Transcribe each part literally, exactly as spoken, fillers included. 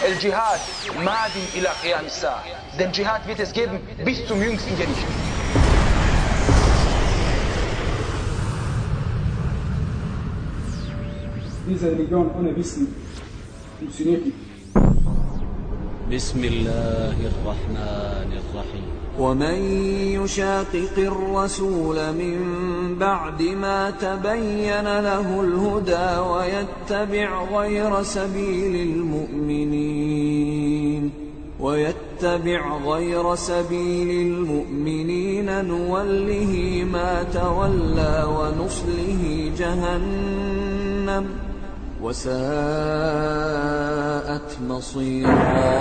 El-Jihad madin ila qiyam as-sa'a. Den Dschihad wird es geben bis zum jüngsten Gericht. Diese Religion ohne Wissen funktioniert nicht. بسم الله الرحمن الرحيم ومن يشاقق الرسول من بعد ما تبين له الهدى ويتبع غير سبيل المؤمنين ويتبع غير سبيل المؤمنين نوله ما تولى ونصله جهنم وساءت مصيرا.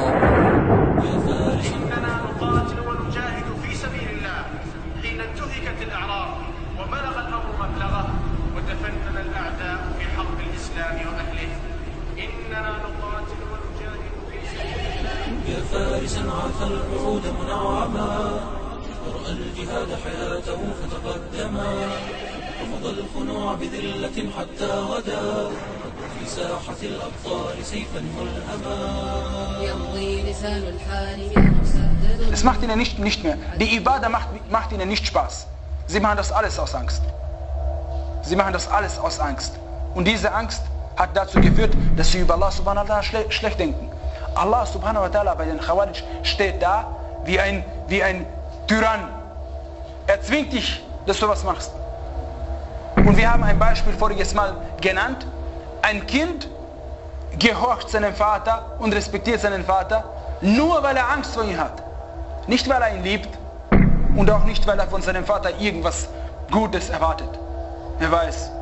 إننا نقاتل ونجاهد في سبيل الله حين انتهكت الأعراض وبلغ الأمر مبلغه وتفنن الأعداء في حرب الإسلام وأهله. إننا نقاتل ونجاهد في سبيل الله. يا فارسا عاث الوعود منعما ورأى الجهاد حياته فتقدما رفض الخنوع بذلة حتى غدا في ساحة الأبطال سيفا ملهما يمضي لسان الحال مسدد. Es macht ihnen nicht, nicht mehr. Die Ibadah macht, macht ihnen nicht Spaß. Sie machen das alles aus Angst. Sie machen das alles aus Angst. Und diese Angst hat dazu geführt, dass sie über Allah subhanahu wa ta'ala schle schlecht denken. Allah subhanahu wa ta'ala bei den Khawarij steht da wie ein, wie ein Tyrann. Er zwingt dich, dass du was machst. Und wir haben ein Beispiel voriges Mal genannt. Ein Kind gehorcht seinem Vater und respektiert seinen Vater, nur weil er Angst vor ihm hat. Nicht, weil er ihn liebt und auch nicht, weil er von seinem Vater irgendwas Gutes erwartet. Er weiß,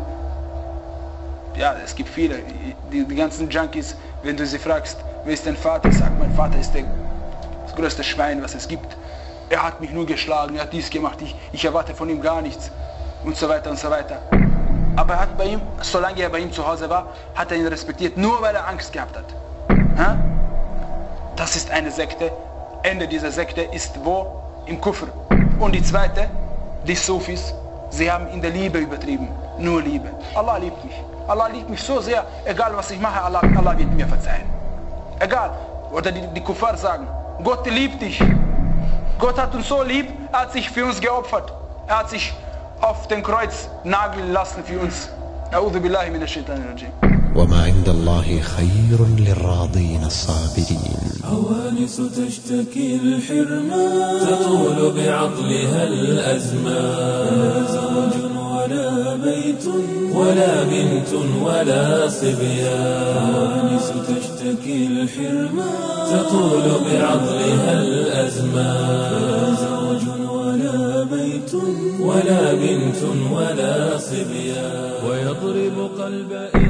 ja, es gibt viele, die, die ganzen Junkies, wenn du sie fragst, wer ist dein Vater? Sagt, mein Vater ist der, das größte Schwein, was es gibt. Er hat mich nur geschlagen, er hat dies gemacht, ich, ich erwarte von ihm gar nichts und so weiter und so weiter. Aber er hat bei ihm, solange er bei ihm zu Hause war, hat er ihn respektiert, nur weil er Angst gehabt hat. Ha? Das ist eine Sekte. Ende dieser Sekte ist wo? Im Kufr. Und die zweite, die Sufis, sie haben in der Liebe übertrieben. Nur Liebe. Allah liebt mich. Allah liebt mich so sehr, egal was ich mache, Allah, Allah wird mir verzeihen. Egal. Oder die, die Kuffar sagen, Gott liebt dich. Gott hat uns so lieb, er hat sich für uns geopfert. Er hat sich auf den Kreuz nageln lassen für uns. A'udhu billahi minash shaitanir rajim. وما عند الله خير للراضين الصابرين. عوانس تشتكي الحرمان تطول بعضلها الأزمان لا زوج ولا بيت ولا بنت ولا صبيان. عوانس تشتكي الحرمان تطول بعضلها الأزمان لا زوج ولا بيت ولا بنت ولا صبيان ويضرب قلب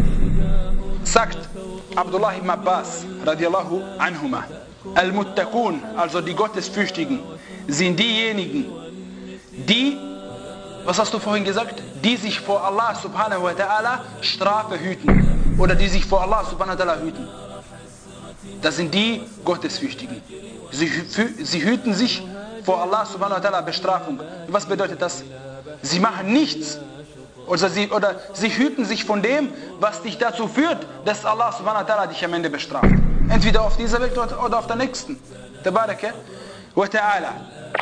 Sagt Abdullah ibn Abbas radiallahu anhuma, Al-Muttaqun, also die Gottesfürchtigen, sind diejenigen, die, was hast du vorhin gesagt, die sich vor Allah subhanahu wa ta'ala Strafe hüten oder die sich vor Allah subhanahu wa ta'ala hüten. Das sind die Gottesfürchtigen. Sie, sie hüten sich vor Allah subhanahu wa ta'ala Bestrafung. Was bedeutet das? Sie machen nichts. Oder sie, oder sie hüten sich von dem, was dich dazu führt, dass Allah subhanahu wa ta'ala dich am Ende bestraft. Entweder auf dieser Welt oder auf der nächsten. Tabaraka wa ta'ala.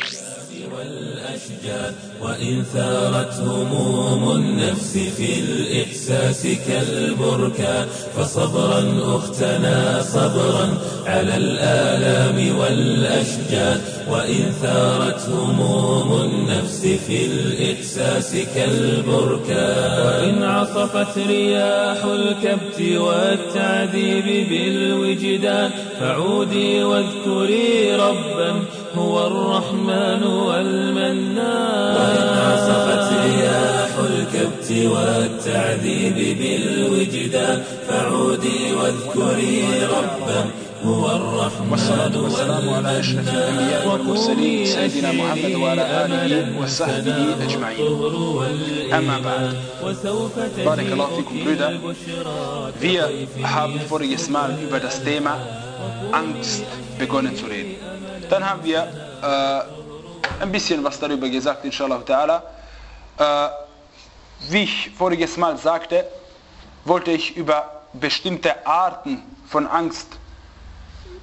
والأشجار وإن ثارت هموم النفس في الإحساس كالبركان فصبرا أختنا صبرا على الآلام والأشجار وإن ثارت هموم النفس في الإحساس كالبركان وإن عصفت رياح الكبت والتعذيب بالوجدان فعودي واذكري ربا هو الرحمن والمنان وإن عصفت رياح الكبت والتعذيب بالوجدان فعودي واذكري ربا هو الرحمن والصلاة والسلام على أشرف الأنبياء والمرسلين سيدنا محمد وعلى آله وصحبه أجمعين. أما بعد. بارك الله فيكم Brüder. Wir haben voriges Mal über das Thema Angst begonnen zu reden. Dann haben wir äh, ein bisschen was darüber gesagt, inshallah ta'ala. Äh, wie ich voriges Mal sagte, wollte ich über bestimmte Arten von Angst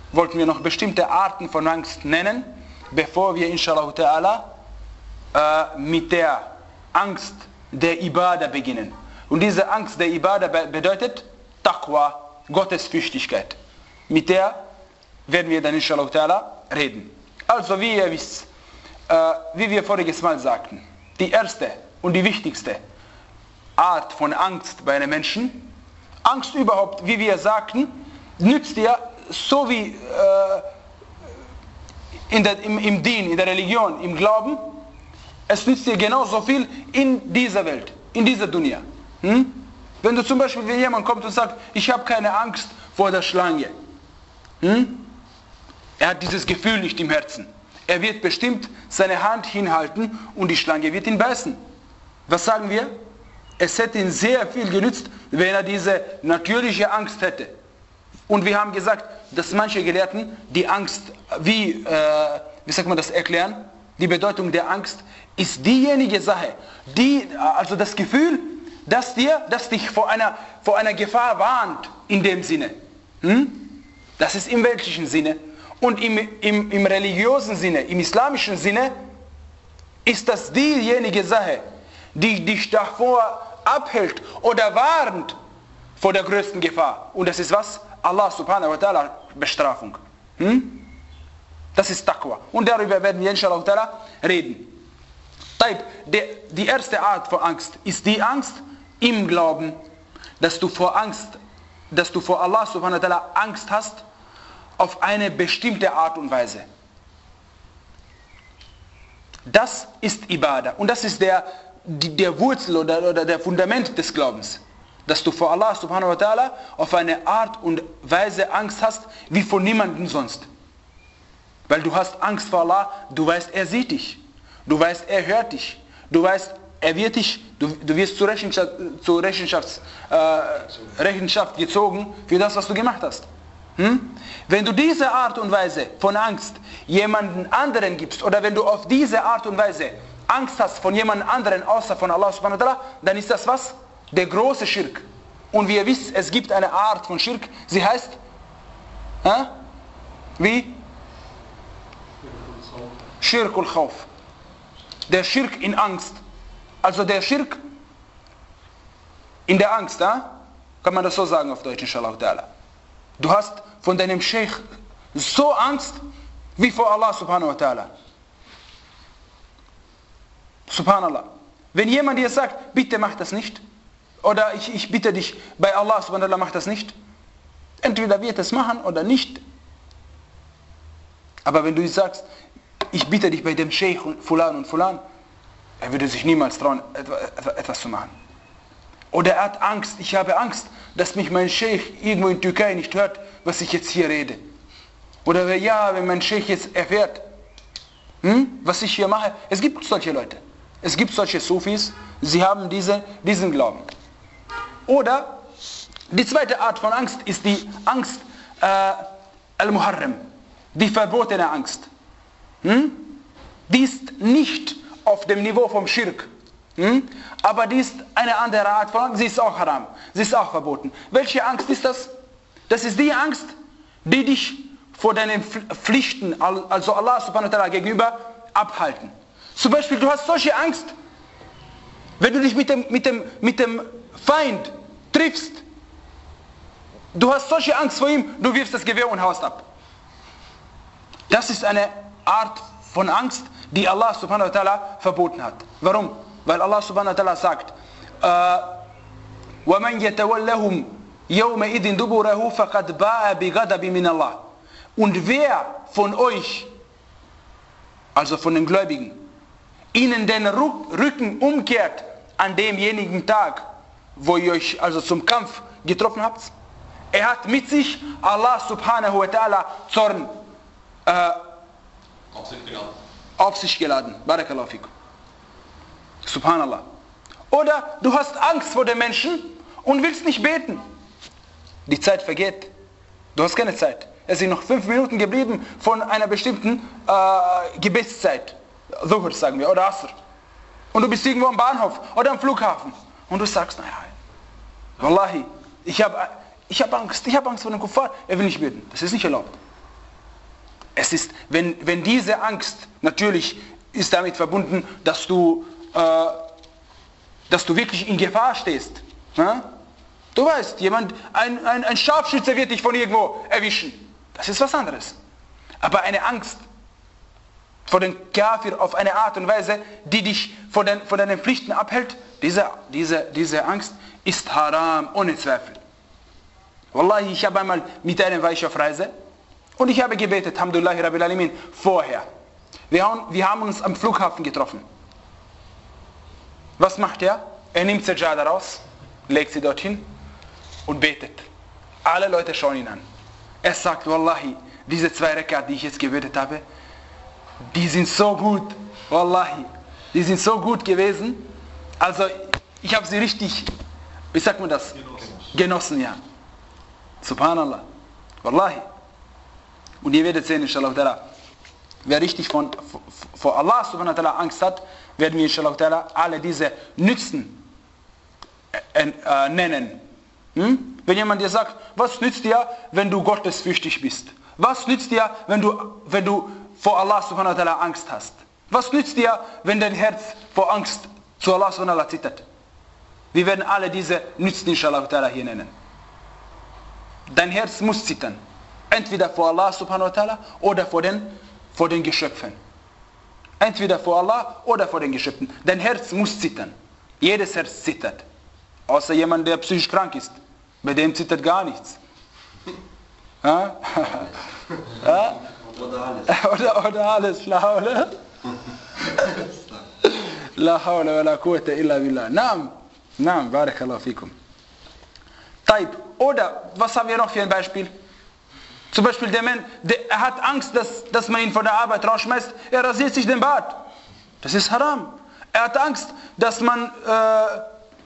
wollten wir noch bestimmte Arten von Angst nennen, bevor wir inshallah ta'ala äh, mit der Angst der Ibadah beginnen. Und diese Angst der Ibadah bedeutet Taqwa, Gottesfürchtigkeit. Mit der werden wir dann inshallah ta'ala reden. Also wie ihr wisst, äh, wie wir voriges Mal sagten, die erste und die wichtigste Art von Angst bei einem Menschen, Angst überhaupt, wie wir sagten, nützt dir so wie äh, in der, im, im Dien, in der Religion, im Glauben, es nützt dir genauso viel in dieser Welt, in dieser Dunya. Hm? Wenn du zum Beispiel, wenn jemand kommt und sagt, ich habe keine Angst vor der Schlange. Hm? Er hat dieses Gefühl nicht im Herzen. Er wird bestimmt seine Hand hinhalten und die Schlange wird ihn beißen. Was sagen wir? Es hätte ihn sehr viel genützt, wenn er diese natürliche Angst hätte. Und wir haben gesagt, dass manche Gelehrten die Angst, wie, äh, wie sagt man das, erklären, die Bedeutung der Angst ist diejenige Sache, die, also das Gefühl, dass, dir, dass dich vor einer, vor einer Gefahr warnt, in dem Sinne. Hm? Das ist im weltlichen Sinne. Und im, im, im religiösen Sinne, im islamischen Sinne, ist das diejenige Sache, die dich davor abhält oder warnt vor der größten Gefahr. Und das ist was? Allah subhanahu wa ta'ala Bestrafung. Hm? Das ist Taqwa. Und darüber werden wir inshallah ta'ala reden. Die erste Art von Angst ist die Angst im Glauben, dass du vor Angst, dass du vor Allah subhanahu wa ta'ala Angst hast auf eine bestimmte Art und Weise. Das ist Ibadah. Und das ist der, der Wurzel oder, oder der Fundament des Glaubens. Dass du vor Allah subhanahu wa ta'ala auf eine Art und Weise Angst hast, wie vor niemandem sonst. Weil du hast Angst vor Allah, du weißt, er sieht dich. Du weißt, er hört dich. Du weißt, er wird dich, du, du wirst zur Rechenschaft, zur Rechenschaft, äh, Rechenschaft gezogen für das, was du gemacht hast. Hm? Wenn du diese Art und Weise von Angst jemanden anderen gibst, oder wenn du auf diese Art und Weise Angst hast von jemand anderen außer von Allah subhanahu wa ta'ala, dann ist das was? Der große Schirk. Und wie ihr wisst, es gibt eine Art von Schirk, sie heißt, äh, wie? Schirkul Khawf. Der Schirk in Angst. Also der Schirk in der Angst, äh? Kann man das so sagen auf Deutsch, inshallah ta'ala. Du hast von deinem Sheikh so Angst, wie vor Allah subhanahu wa ta'ala. Subhanallah. Wenn jemand dir sagt, bitte mach das nicht, oder ich, ich bitte dich, bei Allah subhanahu wa ta'ala mach das nicht, entweder wird es machen oder nicht. Aber wenn du sagst, ich bitte dich bei dem Sheikh und Fulan und Fulan, er würde sich niemals trauen, etwas zu machen. Oder er hat Angst, ich habe Angst, dass mich mein Sheikh irgendwo in Türkei nicht hört, was ich jetzt hier rede. Oder ja, wenn mein Sheikh jetzt erfährt, hm, was ich hier mache. Es gibt solche Leute. Es gibt solche Sufis, sie haben diese, diesen Glauben. Oder die zweite Art von Angst ist die Angst äh, Al-Muharram, die verbotene Angst. Hm? Die ist nicht auf dem Niveau vom Schirk. Hm? Aber die ist eine andere Art von Angst, sie ist auch haram, sie ist auch verboten. Welche Angst ist das? Das ist die Angst, die dich vor deinen Pflichten, also Allah subhanahu wa ta'ala gegenüber, abhalten. Zum Beispiel, du hast solche Angst, wenn du dich mit dem, mit dem, mit dem Feind triffst, du hast solche Angst vor ihm, du wirfst das Gewehr und haust ab. Das ist eine Art von Angst, die Allah subhanahu wa ta'ala verboten hat. Warum? Weil Allah subhanahu wa ta'ala sagt, وَمَنْ يَتَوَلَّهُمْ يَوْمَئِذٍ دُبُرَهُ فَقَدْ بَاءَ بِغَضَبٍ مِنَ اللَّهِ. Und wer von euch, also von den Gläubigen, ihnen den Rücken umkehrt an demjenigen Tag, wo ihr euch also zum Kampf getroffen habt, er hat mit sich Allah subhanahu wa ta'ala Zorn äh, auf sich geladen. Auf sich geladen. Barakallahu fikum. Subhanallah. Oder du hast Angst vor den Menschen und willst nicht beten. Die Zeit vergeht. Du hast keine Zeit. Es sind noch fünf Minuten geblieben von einer bestimmten äh, Gebetszeit. Dhuhr sagen wir, oder Asr. Und du bist irgendwo am Bahnhof oder am Flughafen. Und du sagst, naja, Wallahi, ich habe ich hab Angst, ich habe Angst vor dem Kuffar. Er will nicht beten. Das ist nicht erlaubt. Es ist, wenn, wenn diese Angst, natürlich ist damit verbunden, dass du, äh, dass du wirklich in Gefahr stehst. Ja? Du weißt, jemand, ein, ein, ein Scharfschütze wird dich von irgendwo erwischen. Das ist was anderes. Aber eine Angst vor den Kafir auf eine Art und Weise, die dich von, den, von deinen Pflichten abhält, diese, diese, diese Angst ist haram, ohne Zweifel. Wallahi, ich habe einmal mit einem war ich auf Reise und ich habe gebetet, Alhamdulillah Rabbil Alamin, vorher. Wir haben, wir haben uns am Flughafen getroffen. Was macht er? Er nimmt Sajada raus, legt sie dorthin und betet. Alle Leute schauen ihn an. Er sagt, Wallahi, diese zwei Rekat, die ich jetzt gebetet habe, die sind so gut, Wallahi, die sind so gut gewesen. Also ich habe sie richtig, wie sagt man das? Genossen, Genossen ja. Subhanallah. Wallahi. Und ihr werdet sehen, inshallah, wer richtig von, vor Allah subhanahu wa ta'ala Angst hat, werden wir inshallah alle diese Nützen äh, äh, nennen. Hm? Wenn jemand dir sagt, was nützt dir, wenn du gottesfürchtig bist? Was nützt dir, wenn du, wenn du vor Allah subhanahu wa ta'ala Angst hast? Was nützt dir, wenn dein Herz vor Angst zu Allah subhanahu wa ta'ala zittert? Wir werden alle diese Nützen inshallah hier nennen. Dein Herz muss zittern. Entweder vor Allah subhanahu wa ta'ala oder vor den, vor den Geschöpfen. Entweder vor Allah oder vor den Geschöpfen. Dein Herz muss zittern. Jedes Herz zittert. Außer jemand, der psychisch krank ist. Bei dem zittert gar nichts. Ja? Ja? Oder alles. Oder, oder alles. La hawla. La hawla wa la quwwata illa billah. Naam. Naam. Barakallahu fikum. Taib. Oder, was haben wir noch für ein Beispiel? Zum Beispiel der Mann, der, er hat Angst, dass, dass man ihn von der Arbeit rausschmeißt. Er rasiert sich den Bart. Das ist haram. Er hat Angst, dass man, äh,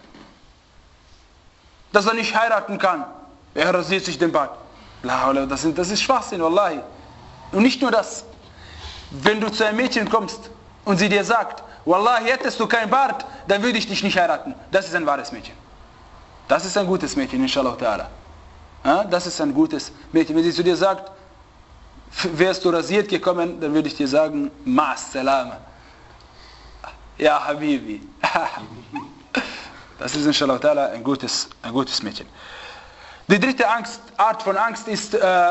dass er nicht heiraten kann. Er rasiert sich den Bart. Das ist, das ist Schwachsinn, Wallahi. Und nicht nur das. Wenn du zu einem Mädchen kommst und sie dir sagt, Wallahi, hättest du kein Bart, dann würde ich dich nicht heiraten. Das ist ein wahres Mädchen. Das ist ein gutes Mädchen, inshallah ta'ala. Ja, das ist ein gutes Mädchen. Wenn sie zu dir sagt, wärst du rasiert gekommen, dann würde ich dir sagen, Ma'as Salama. Ja, Habibi. Das ist inshallah ta'ala ein gutes, ein gutes Mädchen. Die dritte Angst, Art von Angst ist äh,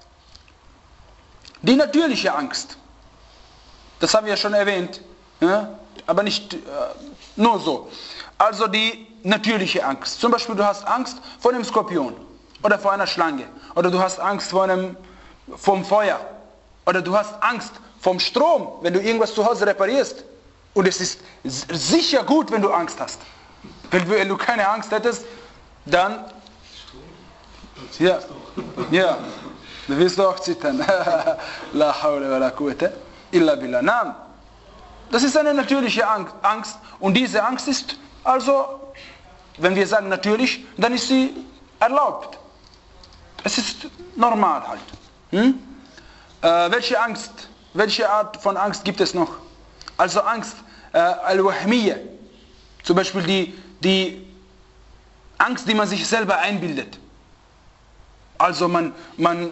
die natürliche Angst. Das haben wir ja schon erwähnt, ja? Aber nicht äh, nur so. Also die natürliche Angst. Zum Beispiel du hast Angst vor einem Skorpion oder vor einer Schlange oder du hast Angst vor einem, vom Feuer oder du hast Angst vom Strom, wenn du irgendwas zu Hause reparierst. Und es ist sicher gut, wenn du Angst hast. Wenn, wenn du keine Angst hättest, dann ja, ja, dann wirst du auch zittern. La hawla wa la quwwata illa billah. Nein, das ist eine natürliche Angst und diese Angst ist also, wenn wir sagen natürlich, dann ist sie erlaubt. Es ist normal halt. Hm? Äh, welche Angst, welche Art von Angst gibt es noch? Also Angst, äh, Al-Wahmiyya, zum Beispiel die, die Angst, die man sich selber einbildet. Also man, man,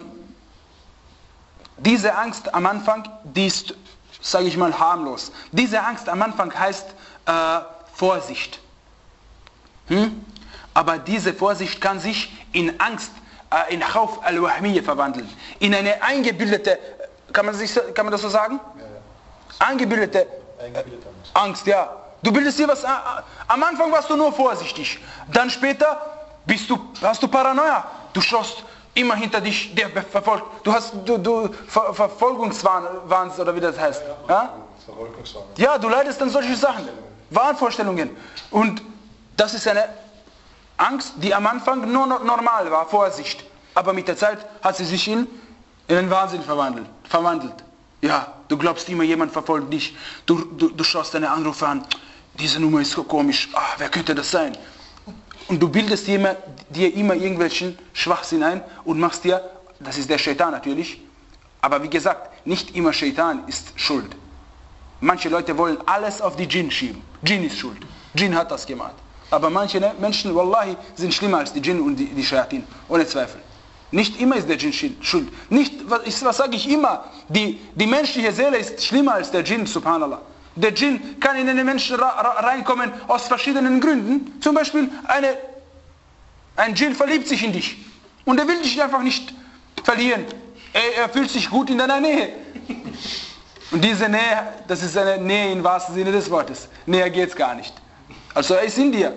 diese Angst am Anfang, die ist, sage ich mal, harmlos. Diese Angst am Anfang heißt äh, Vorsicht. Hm? Aber diese Vorsicht kann sich in Angst, äh, in Khawf al-Wahmiyya verwandeln. In eine eingebildete, kann man, sich, kann man das so sagen? Ja, ja. Eingebildete, äh, Angst. Angst, ja. Du bildest dir was, äh, am Anfang warst du nur vorsichtig. Dann später bist du, hast du Paranoia. Du schaust immer hinter dich, der verfolgt. Du hast du, du Ver, Verfolgungswahn oder wie das heißt. Ja, ja? Verfolgungswahn. Ja, du leidest an solche Sachen. Wahnvorstellungen. Und das ist eine Angst, die am Anfang nur normal war, Vorsicht. Aber mit der Zeit hat sie sich in, in einen Wahnsinn verwandelt. verwandelt. Ja, du glaubst immer, jemand verfolgt dich. Du, du, du schaust deine Anrufe an. Diese Nummer ist so komisch. Ah, wer könnte das sein? Und du bildest dir immer, dir immer irgendwelchen Schwachsinn ein und machst dir, das ist der Shaitan natürlich, aber wie gesagt, nicht immer Shaitan ist schuld. Manche Leute wollen alles auf die Djinn schieben. Djinn ist schuld. Djinn hat das gemacht. Aber manche Menschen, Wallahi, sind schlimmer als die Djinn und die, die Shayatin. Ohne Zweifel. Nicht immer ist der Djinn schuld. Nicht, was, was sage ich immer? Die, die menschliche Seele ist schlimmer als der Djinn, subhanallah. Der Djinn kann in den Menschen reinkommen aus verschiedenen Gründen. Zum Beispiel, eine, ein Djinn verliebt sich in dich. Und er will dich einfach nicht verlieren. Er, er fühlt sich gut in deiner Nähe. Und diese Nähe, das ist eine Nähe im wahrsten Sinne des Wortes. Näher geht es gar nicht. Also er ist in dir.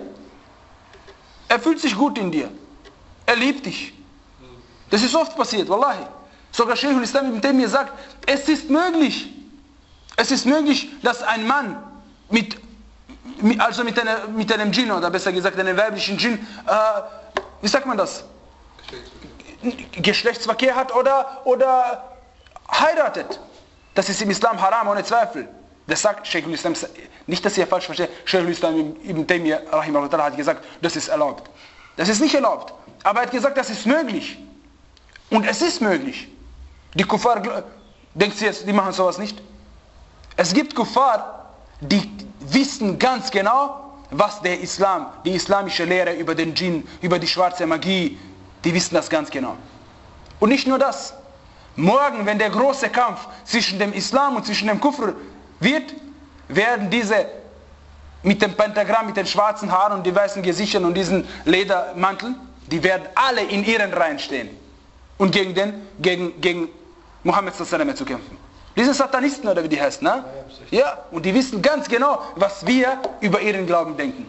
Er fühlt sich gut in dir. Er liebt dich. Das ist oft passiert, wallahi. Sogar Sheikh al-Islam ibn Taymiyyah sagt, es ist möglich, es ist möglich, dass ein Mann mit, also mit, einer, mit einem Djinn, oder besser gesagt einem weiblichen Djinn, äh, wie sagt man das? Geschlechtsverkehr, Geschlechtsverkehr hat oder, oder heiratet. Das ist im Islam haram, ohne Zweifel. Das sagt Sheikh al-Islam, nicht, dass ihr falsch versteht, Sheikh al-Islam ibn Taymiyyah rahimahullah hat gesagt, das ist erlaubt. Das ist nicht erlaubt, aber er hat gesagt, das ist möglich. Und es ist möglich. Die Kuffar, denkt ihr jetzt, die machen sowas nicht? Es gibt Kuffar, die wissen ganz genau, was der Islam, die islamische Lehre über den Djinn, über die schwarze Magie, die wissen das ganz genau. Und nicht nur das. Morgen, wenn der große Kampf zwischen dem Islam und zwischen dem Kufr wird, werden diese mit dem Pentagramm, mit den schwarzen Haaren und die weißen Gesichtern und diesen Ledermanteln, die werden alle in ihren Reihen stehen. Und gegen den, gegen, gegen Mohammed sallallahu alaihi wasallam zu kämpfen. Diese Satanisten, oder wie die heißen, ne? Ja, und die wissen ganz genau, was wir über ihren Glauben denken.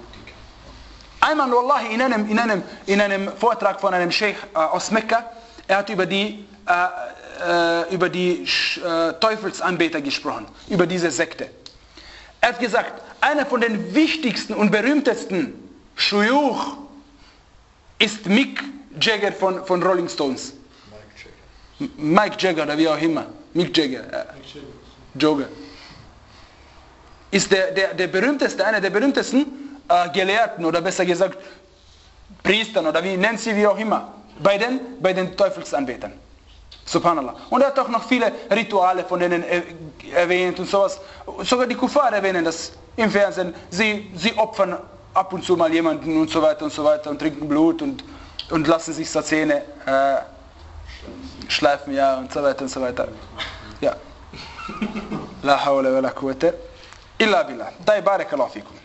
Einmal, wallahi, in einem, in einem, in einem Vortrag von einem Sheikh äh, aus Mekka, er hat über die, äh, äh, über die äh, Teufelsanbeter gesprochen, über diese Sekte. Er hat gesagt, einer von den wichtigsten und berühmtesten Shuyuch ist Mick Jagger von, von Rolling Stones. Mike Jagger. Mike Jagger oder wie auch immer. Mick Jagger. Äh, Jogger. Ist der, der, der berühmteste, einer der berühmtesten äh, Gelehrten oder besser gesagt Priestern oder wie nennen sie wie auch immer. Bei den, bei den Teufelsanbetern. Subhanallah. Und er hat auch noch viele Rituale von denen erwähnt und sowas. Sogar die Kuffar erwähnen das im Fernsehen. Sie, sie opfern ab und zu mal jemanden und so weiter und so weiter und trinken Blut und und lassen sich so Zähne äh, schleifen, ja, und so weiter und so weiter. Ja. La hawla wa la quwwata illa billah. Dai barakallahu fikum.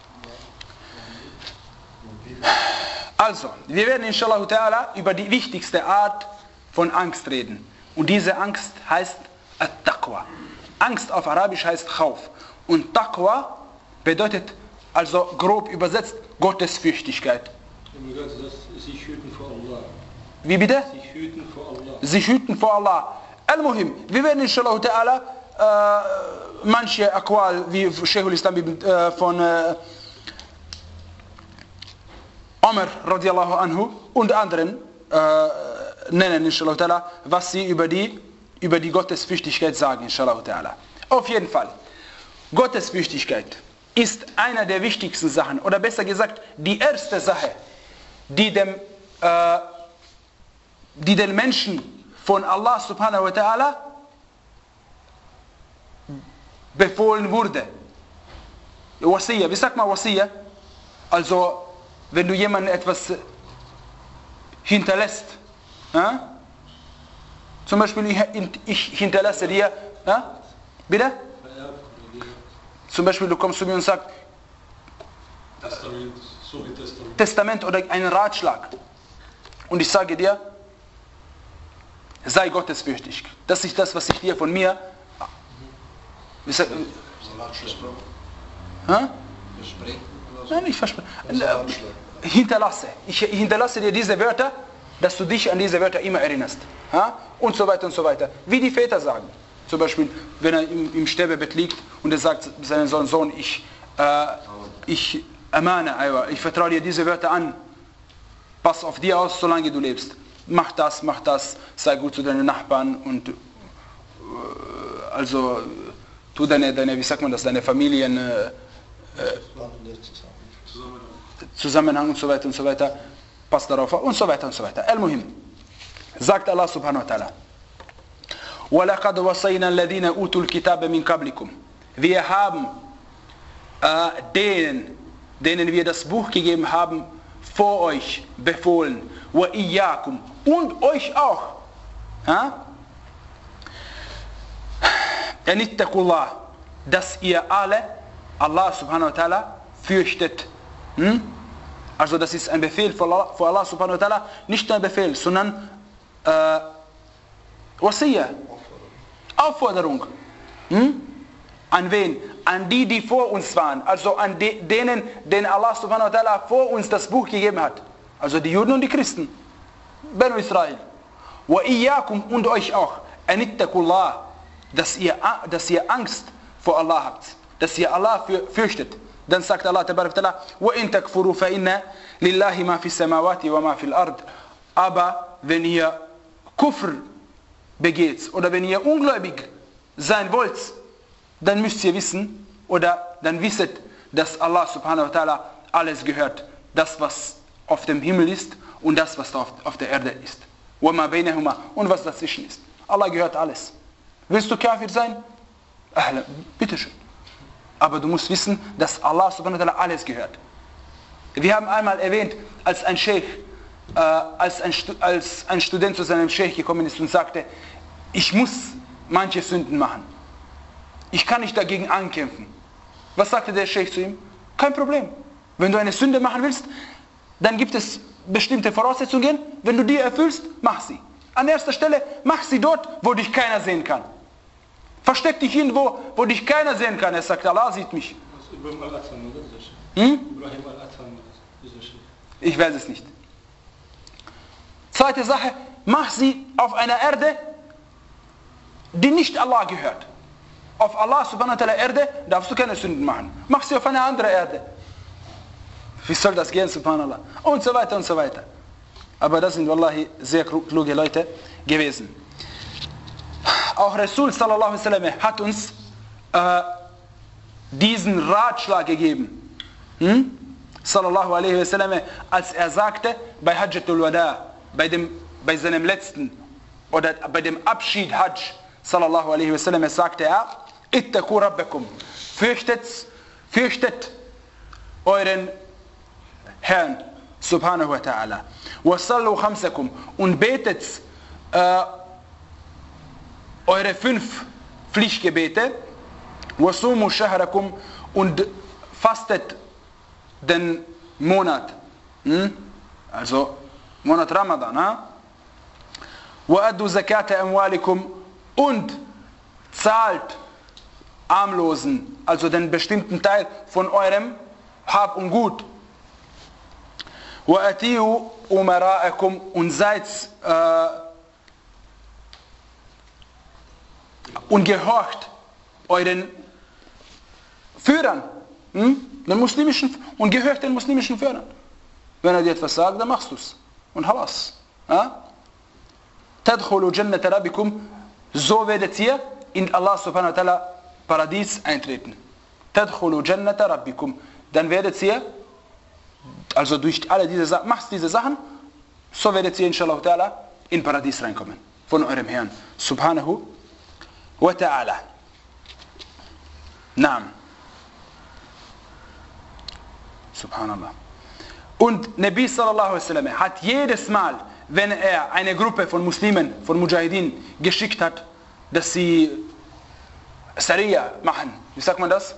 Also, wir werden inshallah ta'ala über die wichtigste Art von Angst reden. Und diese Angst heißt At-Taqwa. Angst auf Arabisch heißt Khauf. Und Taqwa bedeutet, also grob übersetzt, Gottesfürchtigkeit. Sich hüten vor Allah. Wie bitte? Sich hüten vor Allah. Sich hüten vor Allah. Al-Muhim, wir werden inshallah ta'ala äh, manche Aqwal wie Sheikh al-Islam äh, von äh, Umar radiallahu anhu und anderen äh, nennen inshallah ta'ala, was sie über die, über die Gottesfürchtigkeit sagen inshallah ta'ala. Auf jeden Fall, Gottesfürchtigkeit ist einer der wichtigsten Sachen, oder besser gesagt, die erste Sache, die dem, äh, die den Menschen von Allah subhanahu wa ta'ala befohlen wurde. Wasiyya, wie sagt man Wasiyya? Also, wenn du jemandem etwas hinterlässt, ja? Zum Beispiel, ich, ich hinterlasse dir, ja? Bitte? Zum Beispiel, du kommst zu mir und sagst, Testament, so wie Testament. Testament oder einen Ratschlag. Und ich sage dir, sei gottesfürchtig. Das ist das, was ich dir von mir... Wie sag, Hä? Nein, ich verspreche. Hinterlasse. Ich hinterlasse dir diese Wörter, dass du dich an diese Wörter immer erinnerst. Ha? Und so weiter und so weiter. Wie die Väter sagen. Zum Beispiel, wenn er im, im Sterbebett liegt und er sagt seinem Sohn, Sohn, ich, äh, ich ermahne, ich vertraue dir diese Wörter an. Pass auf dir aus, solange du lebst. Mach das, mach das, sei gut zu deinen Nachbarn und äh, also tu deine, deine, wie sagt man das, deine Familien äh, äh, Zusammenhang und so weiter und so weiter. Pass darauf auf und so weiter und so weiter. Al-Muhim. Sagt Allah subhanahu wa ta'ala. وَلَقَدْ وَصَيْنَا الَّذِينَ أُوتُوا الْكِتَابَ مِنْ قَبْلِكُمْ. Wir haben äh, denen, denen wir das Buch gegeben haben, vor euch befohlen. Wa iyyakum. Und euch auch. Ja? Anittaqullah. Dass ihr alle Allah subhanahu wa ta'ala fürchtet. Hm? Also das ist ein Befehl für Allah, für Allah subhanahu wa ta'ala. Nicht nur ein Befehl, sondern äh, Wasiyya. Aufforderung. Hm? An wen? An die, die vor uns waren. Also an de, denen, denen Allah subhanahu wa ta'ala vor uns das Buch gegeben hat. Also die Juden und die Christen. Banu Israel. Wa iyyakum und euch auch. Anittaqullah. Dass ihr, dass ihr Angst vor Allah habt. Dass ihr Allah für, fürchtet. Dann sagt Allah tabarak ta'ala, wa in takfuru fa inna lillahi ma fi samawati wa ma fi al-ard. Aber wenn ihr Kufr begeht oder wenn ihr ungläubig sein wollt, dann müsst ihr wissen oder dann wisset, dass Allah subhanahu wa ta'ala alles gehört. Das, was auf dem Himmel ist und das, was auf, auf der Erde ist. Wa ma bainahuma und was dazwischen ist. Allah gehört alles. Willst du Kafir sein? Ahlan, bitteschön. Aber du musst wissen, dass Allah subhanahu wa ta'ala alles gehört. Wir haben einmal erwähnt, als ein Sheikh, äh, als, ein, als ein Student zu seinem Sheikh gekommen ist und sagte, ich muss manche Sünden machen. Ich kann nicht dagegen ankämpfen. Was sagte der Sheikh zu ihm? Kein Problem. Wenn du eine Sünde machen willst, dann gibt es bestimmte Voraussetzungen. Wenn du die erfüllst, mach sie. An erster Stelle, mach sie dort, wo dich keiner sehen kann. Versteck dich irgendwo, wo dich keiner sehen kann. Er sagt, Allah sieht mich. Hm? Ich weiß es nicht. Zweite Sache, mach sie auf einer Erde, die nicht Allah gehört. Auf Allah subhanahu wa ta'ala Erde darfst du keine Sünden machen. Mach sie auf einer anderen Erde. Wie soll das gehen, subhanallah? Und so weiter und so weiter. Aber das sind wallahi sehr kluge Leute gewesen. Auch Rasul sallallahu alaihi wasallam hat uns äh, diesen Ratschlag gegeben. Hm? Sallallahu alaihi wasallam, als er sagte, bei Hajjatul Wada, bei, dem, bei seinem letzten oder bei dem Abschied Hajj, sallallahu alaihi wasallam, sagte er, ittaqu rabbakum, fürchtet, fürchtet euren Herrn, subhanahu wa ta'ala, wa sallu khamsakum, und betet äh, eure fünf Pflichtgebete, wa sumu shahrakum, und fastet den Monat, hm? also Monat Ramadan, ha? Wa addu zakata amwalikum, und zahlt Armlosen, also den bestimmten Teil von eurem Hab und Gut. Wa atiu umara'akum, und seid äh, und gehorcht euren Führern, hm? den muslimischen, und gehört den muslimischen Führern. Wenn er dir etwas sagt, dann machst du es. Und halas. Tadkhulu jannata rabbikum, so werdet ihr in Allah subhanahu wa ta'ala Paradies eintreten. Tadkhulu jannata rabbikum, dann werdet ihr, also durch alle diese Sachen, macht diese Sachen, so werdet ihr inshallah ta'ala in Paradies reinkommen. Von eurem Herrn subhanahu wa ta'ala. Naam. Subhanallah. Und Nabi sallallahu alaihi wasallam hat jedes Mal, wenn er eine Gruppe von Muslimen, von Mujahideen geschickt hat, dass sie Sariya machen. Wie sagt man das?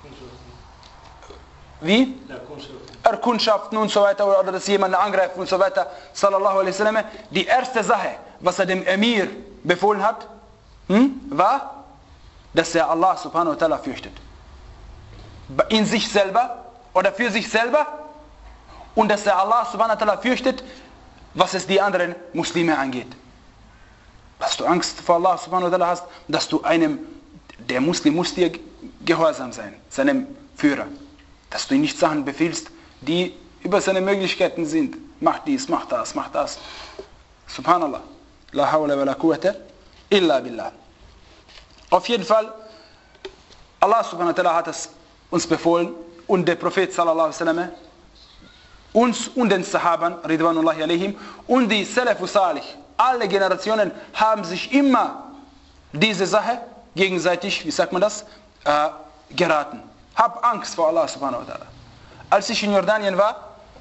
Wie? Erkundschaften und so weiter, oder dass jemanden angreift und so weiter, sallallahu alaihi wasallam. Die erste Sache, was er dem Emir befohlen hat, hm, war, dass er Allah subhanahu wa ta'ala fürchtet. In sich selber oder für sich selber, und dass er Allah subhanahu wa ta'ala fürchtet, was es die anderen Muslime angeht. Dass du Angst vor Allah subhanahu wa ta'ala hast, dass du einem, der Muslim muss dir gehorsam sein, seinem Führer. Dass du ihm nicht Sachen befiehlst, die über seine Möglichkeiten sind. Mach dies, mach das, mach das. Subhanallah. La hawla wa la quwwata illa billah. Auf jeden Fall, Allah subhanahu wa ta'ala hat es uns befohlen, und der Prophet sallallahu alaihi wasallam, uns und den Sahaban, ridwanullahi alaihim, und die Salafu Salih, alle Generationen haben sich immer diese Sache gegenseitig, wie sagt man das, äh, geraten. Hab Angst vor Allah subhanahu wa ta'ala. Als ich in Jordanien war,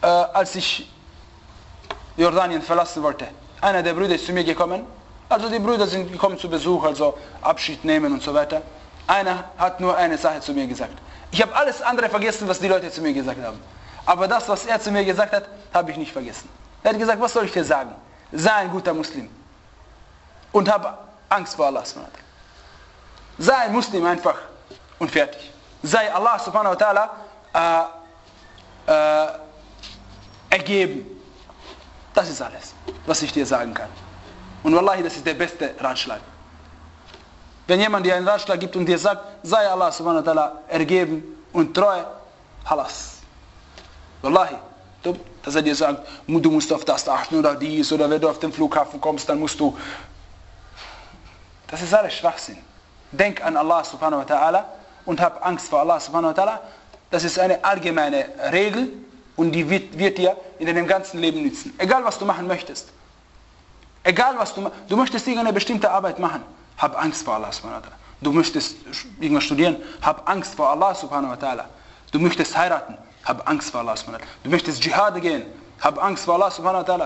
äh, als ich Jordanien verlassen wollte. Einer der Brüder ist zu mir gekommen. Also die Brüder sind gekommen zu Besuch, also Abschied nehmen und so weiter. Einer hat nur eine Sache zu mir gesagt. Ich habe alles andere vergessen, was die Leute zu mir gesagt haben. Aber das, was er zu mir gesagt hat, habe ich nicht vergessen. Er hat gesagt, was soll ich dir sagen? Sei ein guter Muslim. Und hab Angst vor Allah subhanahu wa ta'ala. Sei ein Muslim einfach und fertig. Sei Allah subhanahu wa ta'ala äh, äh, ergeben. Das ist alles, was ich dir sagen kann. Und wallahi, das ist der beste Ratschlag. Wenn jemand dir einen Ratschlag gibt und dir sagt, sei Allah subhanahu wa ta'ala ergeben und treu, halas. Wallahi, du, dass er dir sagt, du musst auf das achten oder dies, oder wenn du auf den Flughafen kommst, dann musst du. Das ist alles Schwachsinn. Denk an Allah subhanahu wa ta'ala und hab Angst vor Allah subhanahu wa ta'ala. Das ist eine allgemeine Regel und die wird, wird dir in deinem ganzen Leben nützen. Egal was du machen möchtest. Egal was du machst. Du möchtest irgendeine bestimmte Arbeit machen. Hab Angst vor Allah subhanahu wa ta'ala. Du möchtest irgendwas studieren. Hab Angst vor Allah subhanahu wa ta'ala. Du möchtest heiraten. Hab Angst vor Allah subhanahu wa ta'ala. Du möchtest Dschihad gehen. Hab Angst vor Allah subhanahu wa ta'ala.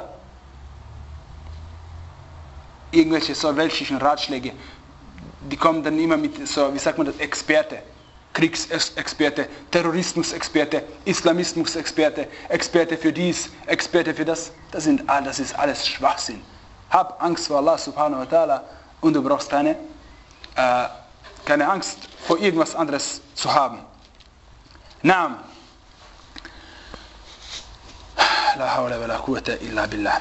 Irgendwelche so weltlichen Ratschläge, die kommen dann immer mit so, wie sagt man das, Experte. Kriegsexperte, Terrorismusexperte, Islamismusexperte, Experte für dies, Experte für das. Das, sind, das ist alles Schwachsinn. Hab Angst vor Allah subhanahu wa ta'ala und du brauchst keine, äh, keine Angst vor irgendwas anderes zu haben. Naam. La hawla wa la quwwata illa billah.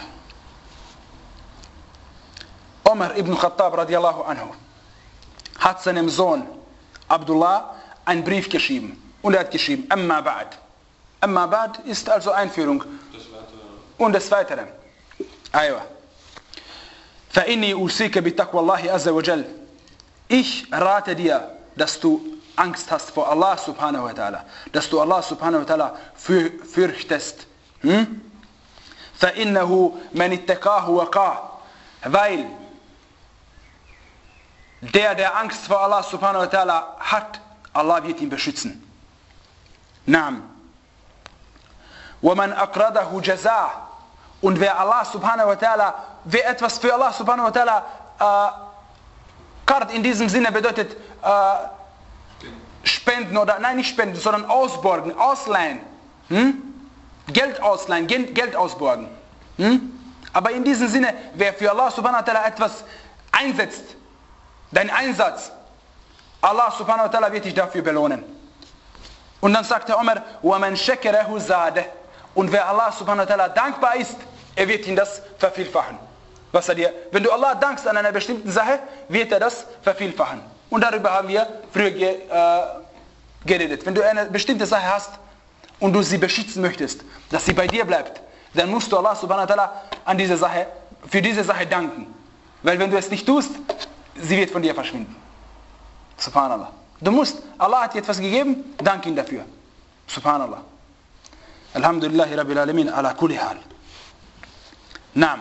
Omar ibn Khattab radiallahu anhu hat seinem Sohn Abdullah einen Brief geschrieben. Und er hat geschrieben, Amma ba'd. Amma ba'd ist also Einführung. Und des Weiteren. Aywa. فَإِنِّي أُوصِيكَ بِتَقْوَى اللَّهِ عَزَّ وَجَلَّ. Ich rate dir, dass du Angst hast vor Allah subhanahu wa ta'ala. Dass du Allah subhanahu wa ta'ala für, fürchtest. Hm? فَإِنَّهُ مَنِ اتَّقَاهُ وَقَاهُ. Weil der, der Angst vor Allah subhanahu wa ta'ala hat, Allah wird ihn beschützen. Naam. وَمَنْ أَقْرَدَهُ جَزَاهُ. Und wer Allah subhanahu wa ta'ala, wer etwas für Allah subhanahu wa ta'ala, äh, Qard in diesem Sinne bedeutet, äh, spenden oder, nein, nicht spenden, sondern ausborgen, ausleihen. Hm? Geld ausleihen, Geld ausborgen. Hm? Aber in diesem Sinne, wer für Allah subhanahu wa ta'ala etwas einsetzt, dein Einsatz, Allah subhanahu wa ta'ala wird dich dafür belohnen. Und dann sagt der Umar, وَمَنْ شَكَرَهُ زَادَهُ. Und wer Allah subhanahu wa ta'ala dankbar ist, er wird ihn das vervielfachen. Was er dir, wenn du Allah dankst an einer bestimmten Sache, wird er das vervielfachen. Und darüber haben wir früher ge, äh, geredet. Wenn du eine bestimmte Sache hast und du sie beschützen möchtest, dass sie bei dir bleibt, dann musst du Allah subhanahu wa ta'ala an diese Sache, für diese Sache danken. Weil wenn du es nicht tust, sie wird von dir verschwinden. Subhanallah. Du musst, Allah hat dir etwas gegeben, dank ihm dafür. Subhanallah. Alhamdulillahi Rabbil Alamin ala kulli hal. Naam.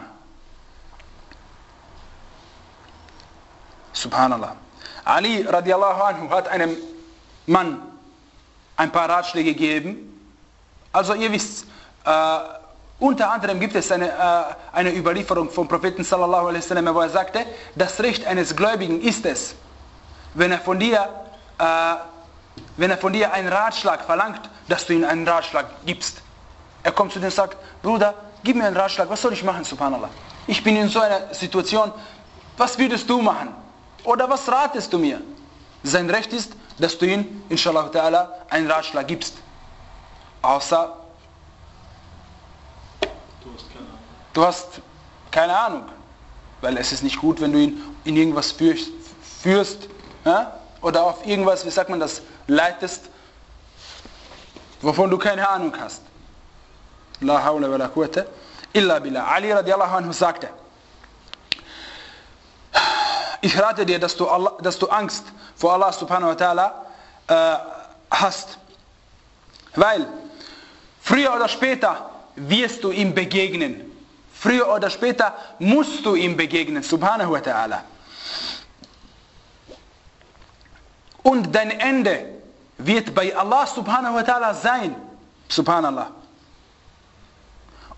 Subhanallah. Ali radiallahu anhu hat einem Mann ein paar Ratschläge gegeben. Also ihr wisst, äh, unter anderem gibt es eine, äh, eine Überlieferung vom Propheten sallallahu alaihi wasallam, wo er sagte, das Recht eines Gläubigen ist es, wenn er von dir, äh, wenn er von dir einen Ratschlag verlangt, dass du ihm einen Ratschlag gibst. Er kommt zu dir und sagt, Bruder, gib mir einen Ratschlag, was soll ich machen, subhanallah? Ich bin in so einer Situation, was würdest du machen? Oder was ratest du mir? Sein Recht ist, dass du ihm, inshallah ta'ala, einen Ratschlag gibst. Außer, du hast keine Ahnung. Weil es ist nicht gut, wenn du ihn in irgendwas führst, führst ja? Oder auf irgendwas, wie sagt man das, leitest, wovon du keine Ahnung hast. La hawla wa la quwwata illa billah. Ali radiallahu anhu sagte, ich rate dir, dass du, Allah, dass du Angst vor Allah subhanahu wa ta'ala äh, hast. Weil früher oder später wirst du ihm begegnen. Früher oder später musst du ihm begegnen, subhanahu wa ta'ala. Und dein Ende wird bei Allah subhanahu wa ta'ala sein. Subhanallah.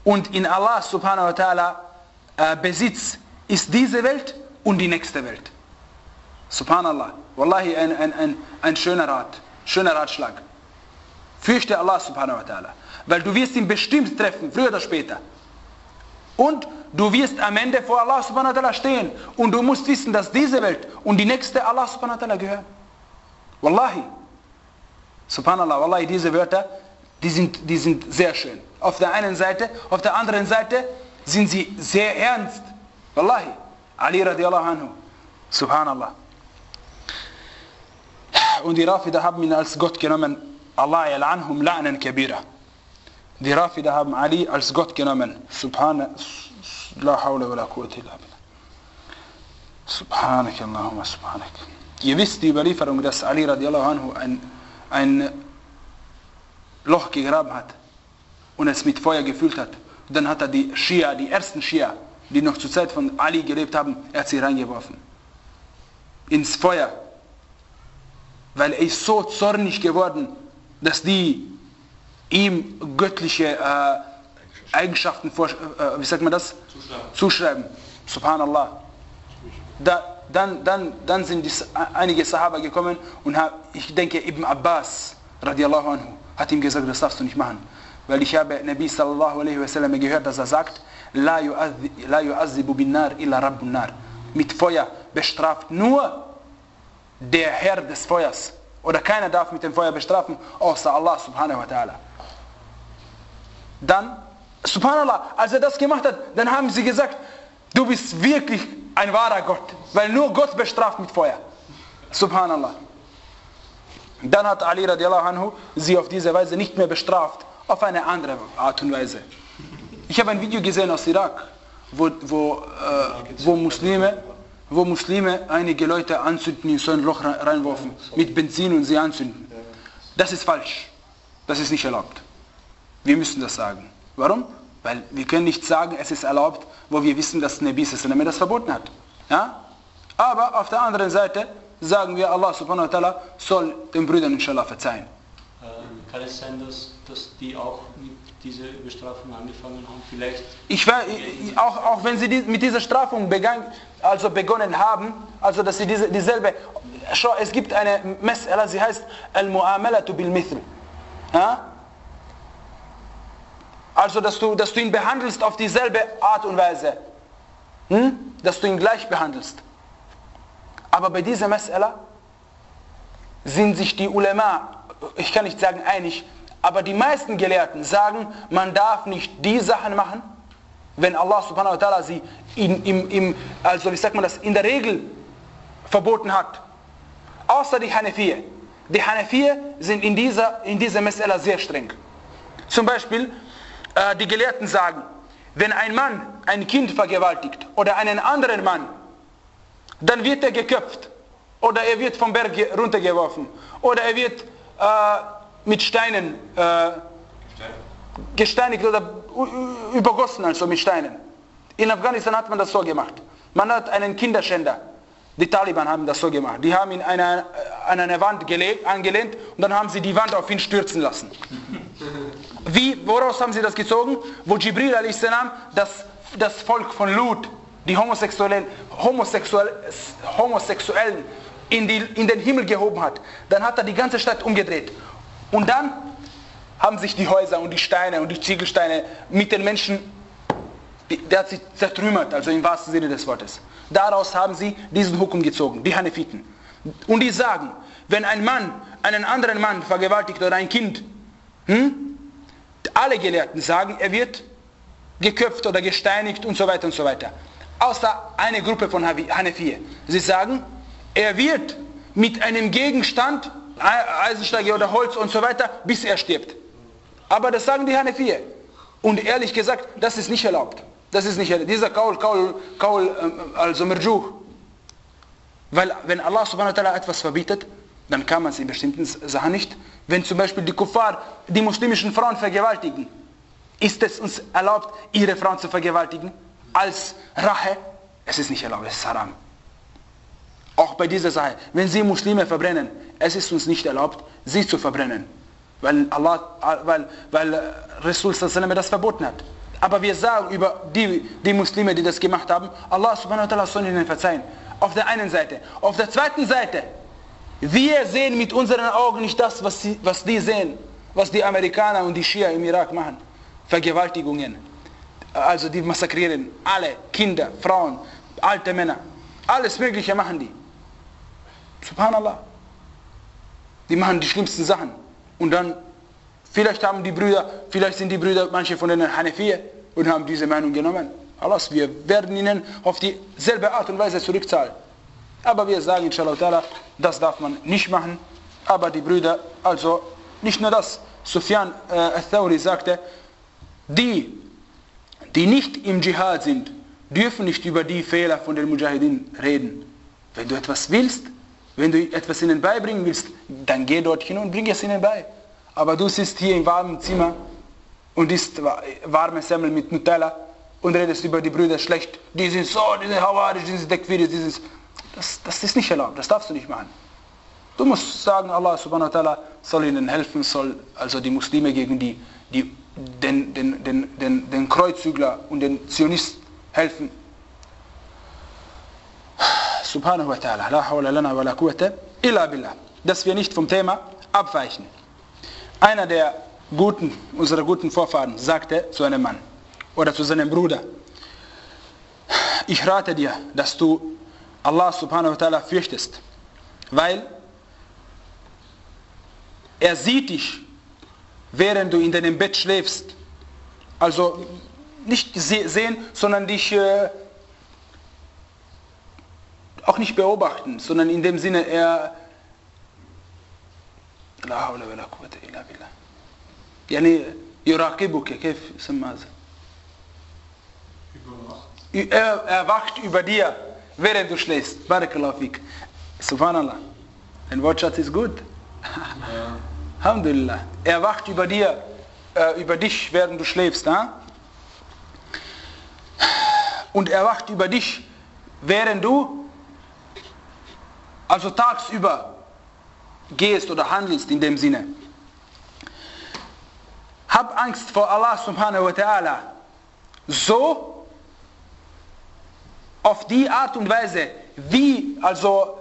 Und in Allah subhanahu wa ta'ala äh, Besitz ist diese Welt und die nächste Welt. Subhanallah. Wallahi ein, ein, ein, ein schöner Rat, schöner Ratschlag. Fürchte Allah subhanahu wa ta'ala. Weil du wirst ihn bestimmt treffen, früher oder später. Und du wirst am Ende vor Allah subhanahu wa ta'ala stehen. Und du musst wissen, dass diese Welt und die nächste Allah subhanahu wa ta'ala gehören. Wallahi. Subhanallah, Wallahi, diese Wörter, die sind, die sind sehr schön. Auf der einen Seite, auf der anderen Seite sind sie sehr ernst. Wallahi. Ali radiallahu anhu. Subhanallah. Und die Rafida haben ihn als Gott genommen. Allah yal'anhum la'nan kabira. Die Rafida haben Ali als Gott genommen. Subhana, la hawla wa la quwwata illa billah. Subhanak Allahumma subhanak. Ihr wisst die Überlieferung, dass Ali radiallahu anhu ein, ein Loch gegraben hat und es mit Feuer gefüllt hat. Und dann hat er die Schia, die ersten Schia, die noch zur Zeit von Ali gelebt haben, er hat sie reingeworfen. Ins Feuer. Weil er ist so zornig geworden, dass die ihm göttliche äh, Eigenschaften, vor, äh, wie sagt man das? Zuschreiben. Zuschreiben. Subhanallah. Da, dann, dann, dann sind die, einige Sahaba gekommen und haben, ich denke Ibn Abbas radiallahu anhu hat ihm gesagt, das darfst du nicht machen. Weil ich habe Nabi sallallahu alaihi wasallam gehört, dass er sagt, La yu'azzibu bin nar illa rabbun nar. Mit Feuer bestraft nur der Herr des Feuers. Oder keiner darf mit dem Feuer bestrafen, außer Allah subhanahu wa ta'ala. Dann, subhanallah, als er das gemacht hat, dann haben sie gesagt, du bist wirklich ein wahrer Gott. Weil nur Gott bestraft mit Feuer. Subhanallah. Dann hat Ali radiallahu anhu sie auf diese Weise nicht mehr bestraft, auf eine andere Art und Weise. Ich habe ein Video gesehen aus Irak, wo, wo, äh, wo, Muslime, wo Muslime einige Leute anzünden, in so ein Loch reinwerfen, mit Benzin und sie anzünden. Das ist falsch. Das ist nicht erlaubt. Wir müssen das sagen. Warum? Weil wir können nicht sagen, es ist erlaubt, wo wir wissen, dass Nabi sallallahu das verboten hat. Ja? Aber auf der anderen Seite sagen wir, Allah subhanahu wa ta'ala soll den Brüdern inshallah verzeihen. Äh, kann es sein, dass, dass die auch mit dieser Bestrafung angefangen haben? Vielleicht. Ich weiß, auch, auch wenn sie die, mit dieser Strafung begangen, also begonnen haben, also dass sie diese, dieselbe, schau, es gibt eine Mes'ala, sie heißt Al-Mu'amalatu bil-Mithl. Ja? Also dass du, dass du ihn behandelst auf dieselbe Art und Weise. Hm? Dass du ihn gleich behandelst. Aber bei dieser Mes'ala sind sich die Ulema, ich kann nicht sagen einig, aber die meisten Gelehrten sagen, man darf nicht die Sachen machen, wenn Allah subhanahu wa ta'ala sie in, in, in, also wie sagt man das, in der Regel verboten hat. Außer die Hanafiye. Die Hanafiye sind in dieser, in dieser Mes'ala sehr streng. Zum Beispiel, äh, die Gelehrten sagen, wenn ein Mann ein Kind vergewaltigt oder einen anderen Mann, dann wird er geköpft oder er wird vom Berg runtergeworfen oder er wird äh, mit Steinen äh, gesteinigt oder übergossen, also mit Steinen. In Afghanistan hat man das so gemacht. Man hat einen Kinderschänder, die Taliban haben das so gemacht. Die haben ihn an eine, an eine Wand gelegt, angelehnt und dann haben sie die Wand auf ihn stürzen lassen. Wie, woraus haben sie das gezogen? Wo Jibril a.s. das, das Volk von Lut, die Homosexuellen, Homosexuell, Homosexuellen in, die, in den Himmel gehoben hat, dann hat er die ganze Stadt umgedreht. Und dann haben sich die Häuser und die Steine und die Ziegelsteine mit den Menschen, die, der hat sich zertrümmert, also im wahrsten Sinne des Wortes. Daraus haben sie diesen Hukum gezogen, die Hanefiten. Und die sagen, wenn ein Mann einen anderen Mann vergewaltigt oder ein Kind, hm, alle Gelehrten sagen, er wird geköpft oder gesteinigt und so weiter und so weiter. Außer eine Gruppe von Hanafiye. Sie sagen, er wird mit einem Gegenstand, Eisenstange oder Holz und so weiter, bis er stirbt. Aber das sagen die Hanafiye. Und ehrlich gesagt, das ist nicht erlaubt. Das ist nicht erlaubt. Dieser Kaul, Kaul, Kaul, also Merjuh. Weil wenn Allah subhanahu wa ta'ala etwas verbietet, dann kann man es in bestimmten Sachen nicht. Wenn zum Beispiel die Kuffar die muslimischen Frauen vergewaltigen, ist es uns erlaubt, ihre Frauen zu vergewaltigen? Als Rache? Es ist nicht erlaubt, es ist haram. Auch bei dieser Sache, wenn sie Muslime verbrennen, es ist uns nicht erlaubt, sie zu verbrennen. Weil Allah, weil, weil Rasul sallallahu alaihi wasallam das verboten hat. Aber wir sagen über die, die Muslime, die das gemacht haben, Allah subhanahu wa ta'ala soll ihnen verzeihen. Auf der einen Seite. Auf der zweiten Seite, wir sehen mit unseren Augen nicht das, was, sie, was die sehen, was die Amerikaner und die Schia im Irak machen. Vergewaltigungen. Also die massakrieren alle, Kinder, Frauen, alte Männer. Alles Mögliche machen die. Subhanallah. Die machen die schlimmsten Sachen. Und dann, vielleicht haben die Brüder, vielleicht sind die Brüder, manche von denen Hanafiyya und haben diese Meinung genommen. Allah, wir werden ihnen auf dieselbe Art und Weise zurückzahlen. Aber wir sagen, inshallah, das darf man nicht machen. Aber die Brüder, also nicht nur das, Sufyan äh, al-Thawri sagte, die, die nicht im Dschihad sind, dürfen nicht über die Fehler von den Mujahideen reden. Wenn du etwas willst, wenn du etwas ihnen beibringen willst, dann geh dorthin und bring es ihnen bei. Aber du sitzt hier im warmen Zimmer und isst warme Semmel mit Nutella und redest über die Brüder schlecht. Die sind so, die sind Hawarisch, die sind Tekfiris, die sind... Das, das ist nicht erlaubt, das darfst du nicht machen. Du musst sagen, Allah subhanahu wa ta'ala soll ihnen helfen, soll also die Muslime gegen die, die, den, den, den, den, den Kreuzzügler und den Zionist helfen. Subhanahu wa ta'ala, la hawla lana wa la quwwata illa billah. Dass wir nicht vom Thema abweichen. Einer der guten, unserer guten Vorfahren sagte zu einem Mann oder zu seinem Bruder, ich rate dir, dass du Allah subhanahu wa ta'ala fürchtest, weil er sieht dich, während du in deinem Bett schläfst. Also nicht sehen, sondern dich äh, auch nicht beobachten, sondern in dem Sinne er la hawla wa la quwwata illa billah. Yani yuraqibuka, kayf yusamma hadha? Er, er wacht über dir, während du schläfst. Barakallahu fik. Subhanallah. Dein Wortschatz ist gut. Ja. Alhamdulillah. Er wacht über dir, äh, über dich, während du schläfst. Ha? Und er wacht über dich, während du, also tagsüber, gehst oder handelst in dem Sinne. Hab Angst vor Allah subhanahu wa ta'ala. So, auf die Art und Weise, wie, also,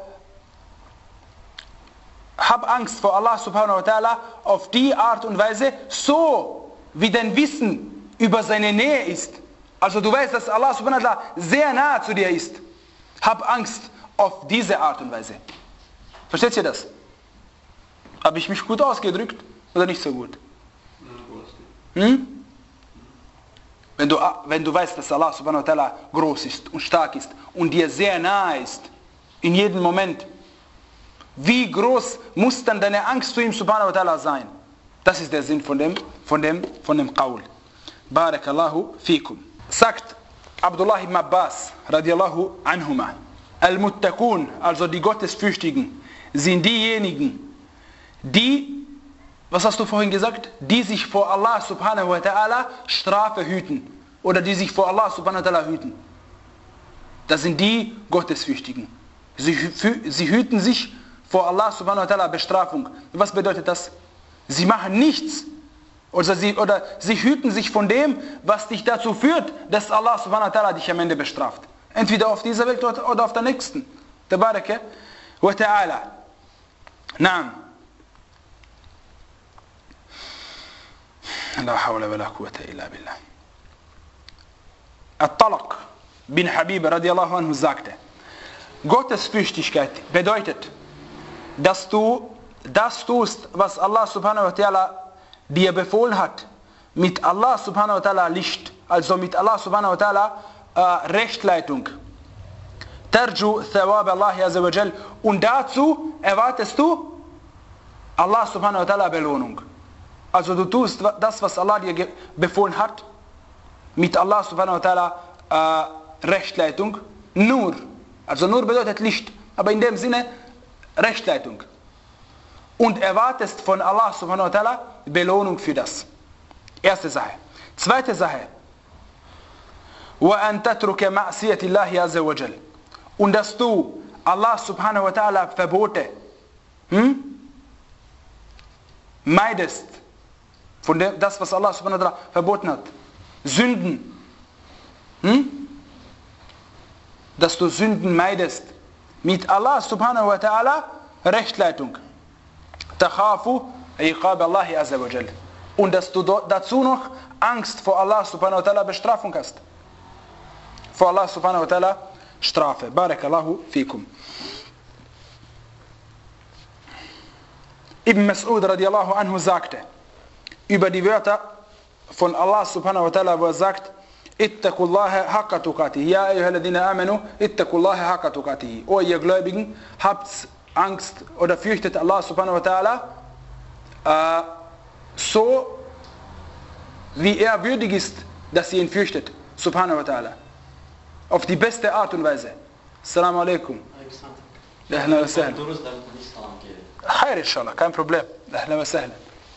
hab Angst vor Allah subhanahu wa ta'ala auf die Art und Weise, so wie dein Wissen über seine Nähe ist. Also du weißt, dass Allah subhanahu wa ta'ala sehr nahe zu dir ist. Hab Angst auf diese Art und Weise. Versteht ihr das? Habe ich mich gut ausgedrückt oder nicht so gut? Hm? Wenn du, wenn du weißt, dass Allah subhanahu wa ta'ala groß ist und stark ist und dir sehr nahe ist, in jedem Moment, wie groß muss dann deine Angst zu ihm subhanahu wa ta'ala sein? Das ist der Sinn von dem, von dem, von dem Qaul. Barakallahu fikum. Sagt Abdullah ibn Abbas, radiallahu anhuma, Al-Muttaqun, also die Gottesfürchtigen, sind diejenigen, die, was hast du vorhin gesagt? Die sich vor Allah subhanahu wa ta'ala Strafe hüten. Oder die sich vor Allah subhanahu wa ta'ala hüten. Das sind die Gottesfürchtigen. Sie, sie hüten sich vor Allah subhanahu wa ta'ala Bestrafung. Was bedeutet das? Sie machen nichts. Oder sie, oder sie hüten sich von dem, was dich dazu führt, dass Allah subhanahu wa ta'ala dich am Ende bestraft. Entweder auf dieser Welt oder auf der nächsten. Tabaraka wa ta'ala. Naam. La hawla wa la quwwata illa billah. At-Talaq bin Habib radiallahu anhu sagte, Gottesfürchtigkeit bedeutet, dass du das tust, was Allah subhanahu wa ta'ala dir befohlen hat, mit Allah subhanahu wa ta'ala Licht, also mit Allah subhanahu wa ta'ala äh, Rechtleitung. Tarju thawab Allah azza wa jal. Und dazu erwartest du Allah subhanahu wa ta'ala Belohnung. Also du tust das, was Allah dir befohlen hat, mit Allah subhanahu wa ta'ala äh, Rechtleitung. Nur, also nur bedeutet Licht, aber in dem Sinne Rechtleitung. Und erwartest von Allah subhanahu wa ta'ala Belohnung für das. Erste Sache. Zweite Sache. وَأَن تَتْرُكَ مَعْصِيَةِ اللَّهِ عَزَّ وَجَلَّ. Und dass du Allah subhanahu wa ta'ala Verbote hm, meidest. Von dem, das, was Allah subhanahu wa ta'ala verboten hat. Sünden, hm? dass du Sünden meidest, mit Allah subhanahu wa ta'ala Rechtleitung. Takhafu iqab Allahi azza wa jal. Und dass du dazu noch Angst vor Allah subhanahu wa ta'ala Bestrafung hast. Vor Allah subhanahu wa ta'ala Strafe. Barakallahu fikum. Ibn Mas'ud radiallahu anhu sagte über die Wörter von Allah subhanahu wa ta'ala, wo er sagt, Ittaqullaha haqqa tuqatihi. Ja, ayyuhalladhina amanu, ittaqullaha haqqa tuqatihi. O ihr Gläubigen, habt Angst oder fürchtet Allah subhanahu wa ta'ala äh, so, wie er würdig ist, dass ihr ihn fürchtet. Subhanahu wa ta'ala. Auf die beste Art und Weise. Assalamu alaikum. Ahlan wa sahlan. Khair inshallah, kein Problem. Ahlan wa sahlan.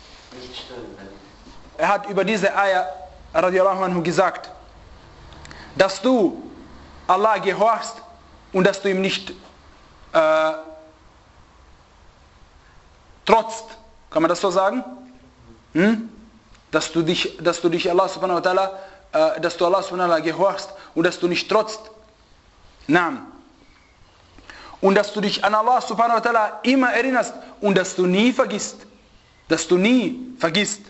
Er hat über diese Ayah radiallahu anhu gesagt, dass du Allah gehorchst und dass du ihm nicht äh, trotzt. Kann man das so sagen? Hm? Dass du dich, dass du dich Allah subhanahu wa ta'ala, äh, dass du Allah subhanahu wa ta'ala gehorchst und dass du nicht trotzt. Naam. Und dass du dich an Allah subhanahu wa ta'ala immer erinnerst und dass du nie vergisst. Dass du nie vergisst.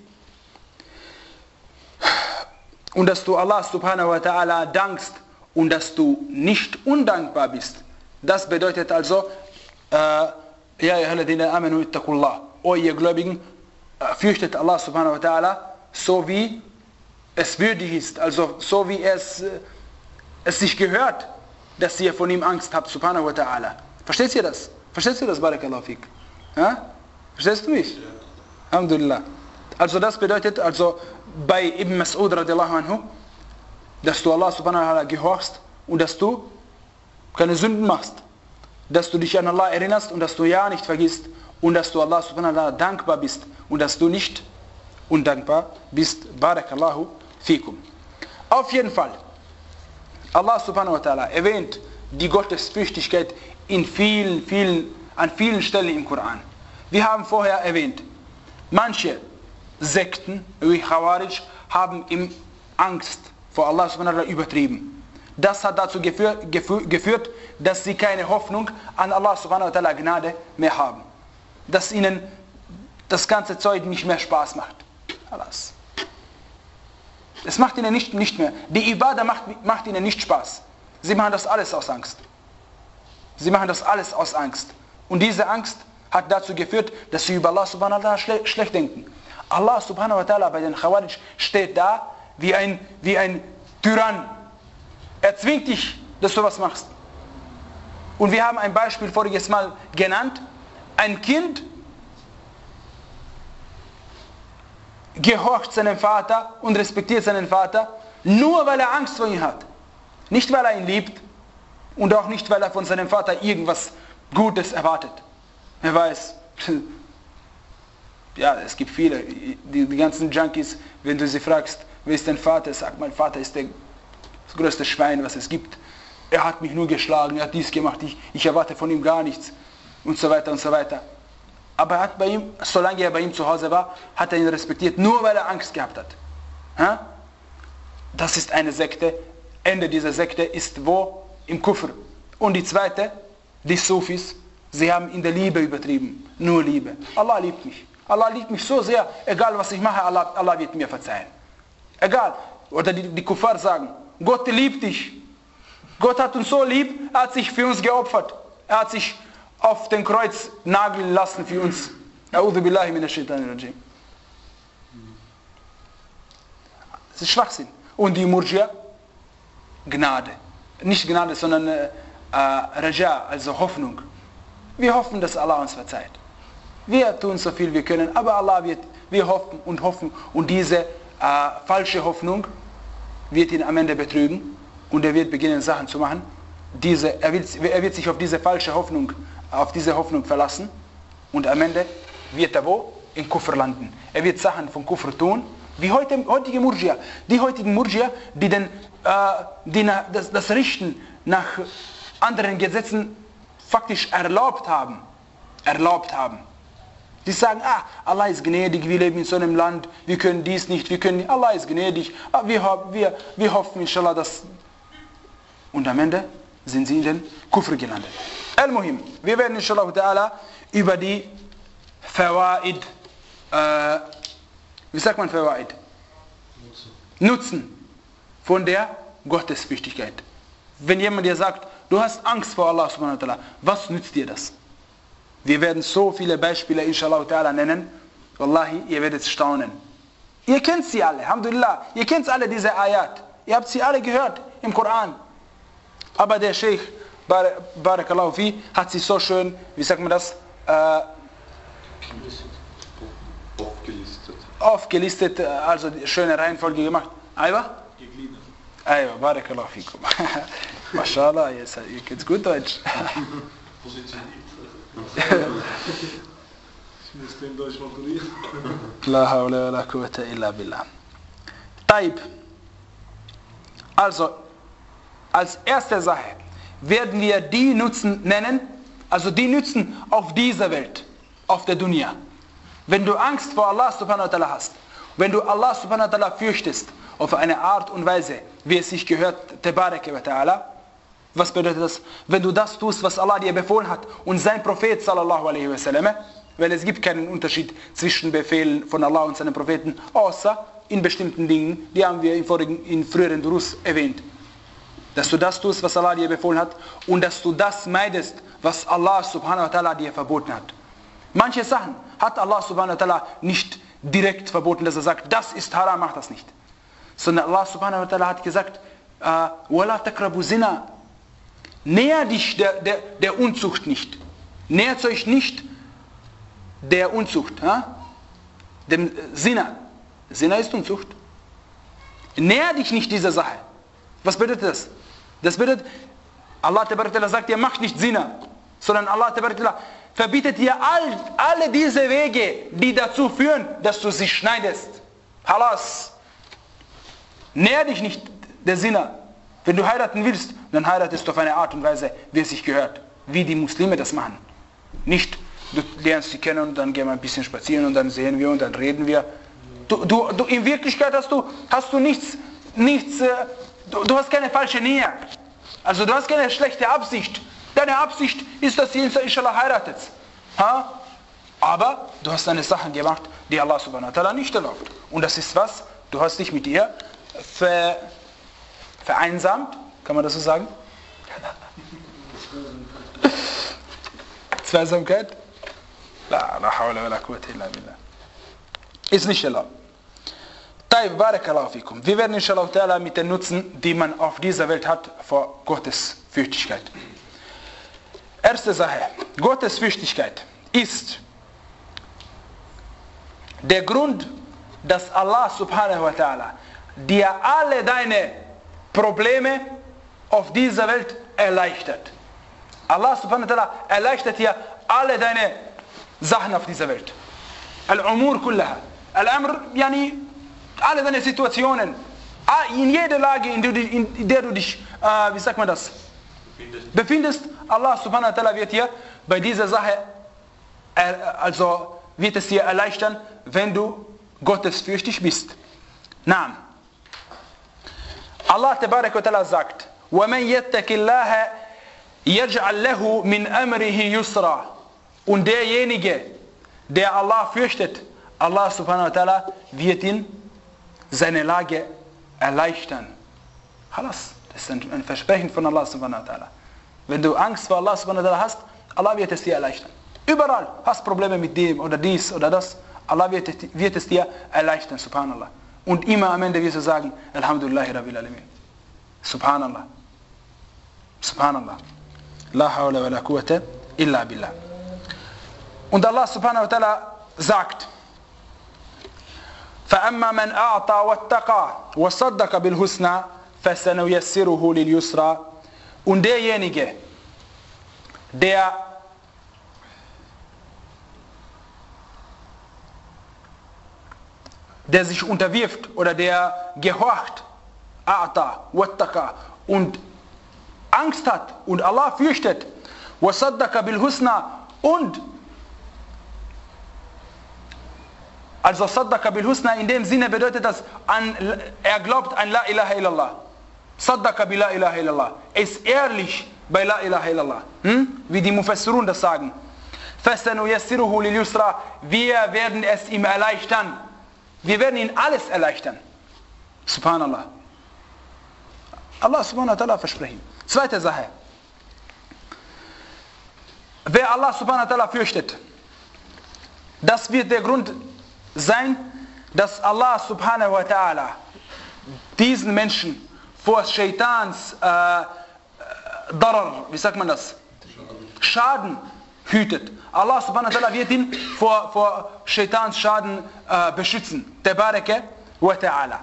Und dass du Allah subhanahu wa ta'ala dankst und dass du nicht undankbar bist. Das bedeutet also, ja, ayyuhalladhina amanu ittaqullah. O ihr Gläubigen, fürchtet Allah subhanahu wa ta'ala, so wie es würdig ist, also so wie es, es sich gehört, dass ihr von ihm Angst habt, subhanahu wa ta'ala. Versteht ihr das? Verstehst du das, barakallahu fik? Ja? Verstehst du mich? Ja. Alhamdulillah. Also das bedeutet, also bei Ibn Mas'ud radiallahu anhu, dass du Allah subhanahu wa ta'ala gehorchst und dass du keine Sünden machst. Dass du dich an Allah erinnerst und dass du ja nicht vergisst und dass du Allah subhanahu wa ta'ala dankbar bist und dass du nicht undankbar bist. Barakallahu fikum. Auf jeden Fall, Allah subhanahu wa ta'ala erwähnt die Gottesfürchtigkeit in vielen, vielen, an vielen Stellen im Koran. Wir haben vorher erwähnt, manche Sekten, wie Khawarij, haben ihm Angst vor Allah subhanahu wa ta'ala übertrieben. Das hat dazu geführt, geführt, dass sie keine Hoffnung an Allah subhanahu wa ta'ala Gnade mehr haben. Dass ihnen das ganze Zeug nicht mehr Spaß macht. Alles. Es macht ihnen nicht, nicht mehr. Die Ibadah macht, macht ihnen nicht Spaß. Sie machen das alles aus Angst. Sie machen das alles aus Angst. Und diese Angst hat dazu geführt, dass sie über Allah subhanahu wa ta'ala schle schlecht denken. Allah subhanahu wa ta'ala bei den Khawarij steht da wie ein, wie ein Tyrann. Er zwingt dich, dass du was machst. Und wir haben ein Beispiel voriges Mal genannt. Ein Kind gehorcht seinem Vater und respektiert seinen Vater, nur weil er Angst vor ihm hat. Nicht weil er ihn liebt und auch nicht weil er von seinem Vater irgendwas Gutes erwartet. Er weiß, ja, es gibt viele, die, die ganzen Junkies, wenn du sie fragst, wer ist dein Vater? Sagt, mein Vater ist der, das größte Schwein, was es gibt. Er hat mich nur geschlagen, er hat dies gemacht, ich, ich erwarte von ihm gar nichts und so weiter und so weiter. Aber er hat bei ihm, solange er bei ihm zu Hause war, hat er ihn respektiert, nur weil er Angst gehabt hat. Ha? Das ist eine Sekte. Ende dieser Sekte ist wo? Im Kufr. Und die zweite, die Sufis, sie haben in der Liebe übertrieben. Nur Liebe. Allah liebt mich. Allah liebt mich so sehr, egal was ich mache, Allah, Allah wird mir verzeihen. Egal. Oder die, die Kuffar sagen, Gott liebt dich. Gott hat uns so lieb, er hat sich für uns geopfert. Er hat sich auf den Kreuz nageln lassen für uns. A'udhu billahi minash shaitanir rajim. Das ist Schwachsinn. Und die Murjia, Gnade. Nicht Gnade, sondern äh, Raja, also Hoffnung. Wir hoffen, dass Allah uns verzeiht. Wir tun so viel wir können, aber Allah wird, wir hoffen und hoffen. Und diese äh, falsche Hoffnung wird ihn am Ende betrügen. Und er wird beginnen, Sachen zu machen. Diese, er, wird, er wird sich auf diese falsche Hoffnung, auf diese Hoffnung verlassen. Und am Ende wird er wo? In Kufr landen. Er wird Sachen von Kufr tun. Wie heute, heutige Murjia. Die heutigen Murjia, die, den, äh, die na, das, das Richten nach anderen Gesetzen faktisch erlaubt haben. Erlaubt haben. Die sagen, ah, Allah ist gnädig, wir leben in so einem Land, wir können dies nicht, wir können, Allah ist gnädig, wir, wir, wir hoffen inshallah, dass... Und am Ende sind sie in den Kufr gelandet. Al-Muhim, wir werden inshallah ta'ala über die Fawaid, äh, wie sagt man Fawaid? Nutzen. Nutzen von der Gottesfürchtigkeit. Wenn jemand dir sagt, du hast Angst vor Allah subhanahu wa ta'ala, was nützt dir das? Wir werden so viele Beispiele inshallah ta'ala nennen. Wallahi, ihr werdet staunen. Ihr kennt sie alle, alhamdulillah. Ihr kennt alle diese Ayat. Ihr habt sie alle gehört im Koran. Aber der Sheikh, Barakallahu fi, hat sie so schön, wie sagt man das? Äh, aufgelistet. Aufgelistet, also die schöne Reihenfolge gemacht. Aywa? Gegliedert. Aywa, Barakallahu fikum. Mashallah, ihr kennt gut Deutsch. Positioniert. Ich muss den Deutsch mal kurieren. La hawla wa la quwwata illa billah. Taib. Also, als erste Sache werden wir die Nutzen nennen, also die Nutzen auf dieser Welt, auf der Dunya. Wenn du Angst vor Allah subhanahu wa ta'ala hast, wenn du Allah subhanahu wa ta'ala fürchtest, auf eine Art und Weise, wie es sich gehört, Tabaraka wa ta'ala, was bedeutet das? Wenn du das tust, was Allah dir befohlen hat und sein Prophet sallallahu alaihi wasallam, weil es gibt keinen Unterschied zwischen Befehlen von Allah und seinen Propheten, außer in bestimmten Dingen, die haben wir in, vorigen, in früheren Durus erwähnt. Dass du das tust, was Allah dir befohlen hat und dass du das meidest, was Allah subhanahu wa ta'ala dir verboten hat. Manche Sachen hat Allah subhanahu wa ta'ala nicht direkt verboten, dass er sagt, das ist haram, mach das nicht. Sondern Allah subhanahu wa ta'ala hat gesagt, وَلَا تَقْرَبُوا زِنَا. Näher dich der, der, der Unzucht nicht. Nähert euch nicht der Unzucht. Ja? Dem Zina. Zina ist Unzucht. Näher dich nicht dieser Sache. Was bedeutet das? Das bedeutet, Allah Tabaraka sagt dir, mach nicht Zina. Sondern Allah Tabaraka verbietet dir all, alle diese Wege, die dazu führen, dass du sie schneidest. Halas. Näher dich nicht der Zina. Wenn du heiraten willst, dann heiratest du auf eine Art und Weise, wie es sich gehört. Wie die Muslime das machen. Nicht, du lernst sie kennen und dann gehen wir ein bisschen spazieren und dann sehen wir und dann reden wir. Du, du, du, in Wirklichkeit hast du, hast du nichts, nichts äh, du, du hast keine falsche Nähe. Also du hast keine schlechte Absicht. Deine Absicht ist, dass ihr inshallah heiratet. Ha? Aber du hast eine Sache gemacht, die Allah subhanahu wa ta'ala nicht erlaubt. Und das ist was? Du hast dich mit ihr ver... vereinsamt, kann man das so sagen? Zweisamkeit? La, la hawla wa la quwwata illa billah. Ist nicht erlaubt. Taib, barakallahu fikum. Wir werden inshallah ta'ala mit den Nutzen, die man auf dieser Welt hat, vor Gottesfürchtigkeit. Erste Sache. Gottesfürchtigkeit ist der Grund, dass Allah subhanahu wa ta'ala dir alle deine Probleme auf dieser Welt erleichtert. Allah subhanahu wa ta'ala erleichtert dir alle deine Sachen auf dieser Welt. Al-Umur kullaha. Al-Amr, yani, alle deine Situationen. In jeder Lage, in der du dich, äh, wie sagt man das? Befindest. Befindest, Allah subhanahu wa ta'ala wird dir bei dieser Sache, äh, also wird es dir erleichtern, wenn du gottesfürchtig bist. Naam. Allah tabarak wa ta'ala sagt, وَمَنْ يَتَّكِ اللَّهَ يَجْعَلْ لَهُ مِنْ أَمْرِهِ يُسْرًا. Und derjenige, der Allah fürchtet, Allah subhanahu wa ta'ala wird ihn seine Lage erleichtern. Halas, das ist ein Versprechen von Allah subhanahu wa ta'ala. Wenn du Angst vor Allah subhanahu wa ta'ala hast, Allah wird es dir erleichtern. Überall hast Probleme mit dem oder dies oder das, Allah wird, wird es dir erleichtern, subhanallah. Und immer am Ende wirst du sagen, Alhamdulillahi Rabbil Alamin. Subhanallah. Subhanallah. La hawla wa la quwwata illa billah. Und Allah subhanahu wa ta'ala sagt, فَأَمَّا مَنْ أَعْطَى وَاتَّقَى وَصَدَّقَ بِالْحُسْنَى فَسَنُيَسِّرُهُ لِلْيُسْرَى. Und derjenige, der der sich unterwirft oder der gehorcht, a'ta, wattaqa, und Angst hat und Allah fürchtet, wasaddaqa bil husna, und Also Saddaqa bil Husna in dem Sinne bedeutet das, an, er glaubt an La ilaha illallah. Saddaqa bi La ilaha illallah. Er ist ehrlich bei La ilaha illallah. Hm? Wie die Mufassirun das sagen. فَسَنُيَسِّرُهُ لِلْيُسْرَى. Wir werden es ihm erleichtern. Wir werden ihm alles erleichtern. Subhanallah. Allah subhanahu wa ta'ala versprechen. Zweite Sache. Wer Allah subhanahu wa ta'ala fürchtet, das wird der Grund sein, dass Allah subhanahu wa ta'ala diesen Menschen vor Shaitans äh, Darar, wie sagt man das? Schaden hütet. Allah subhanahu wa ta'ala wird ihn vor, vor Shaitans Schaden äh, beschützen. Tabaraka wa ta'ala.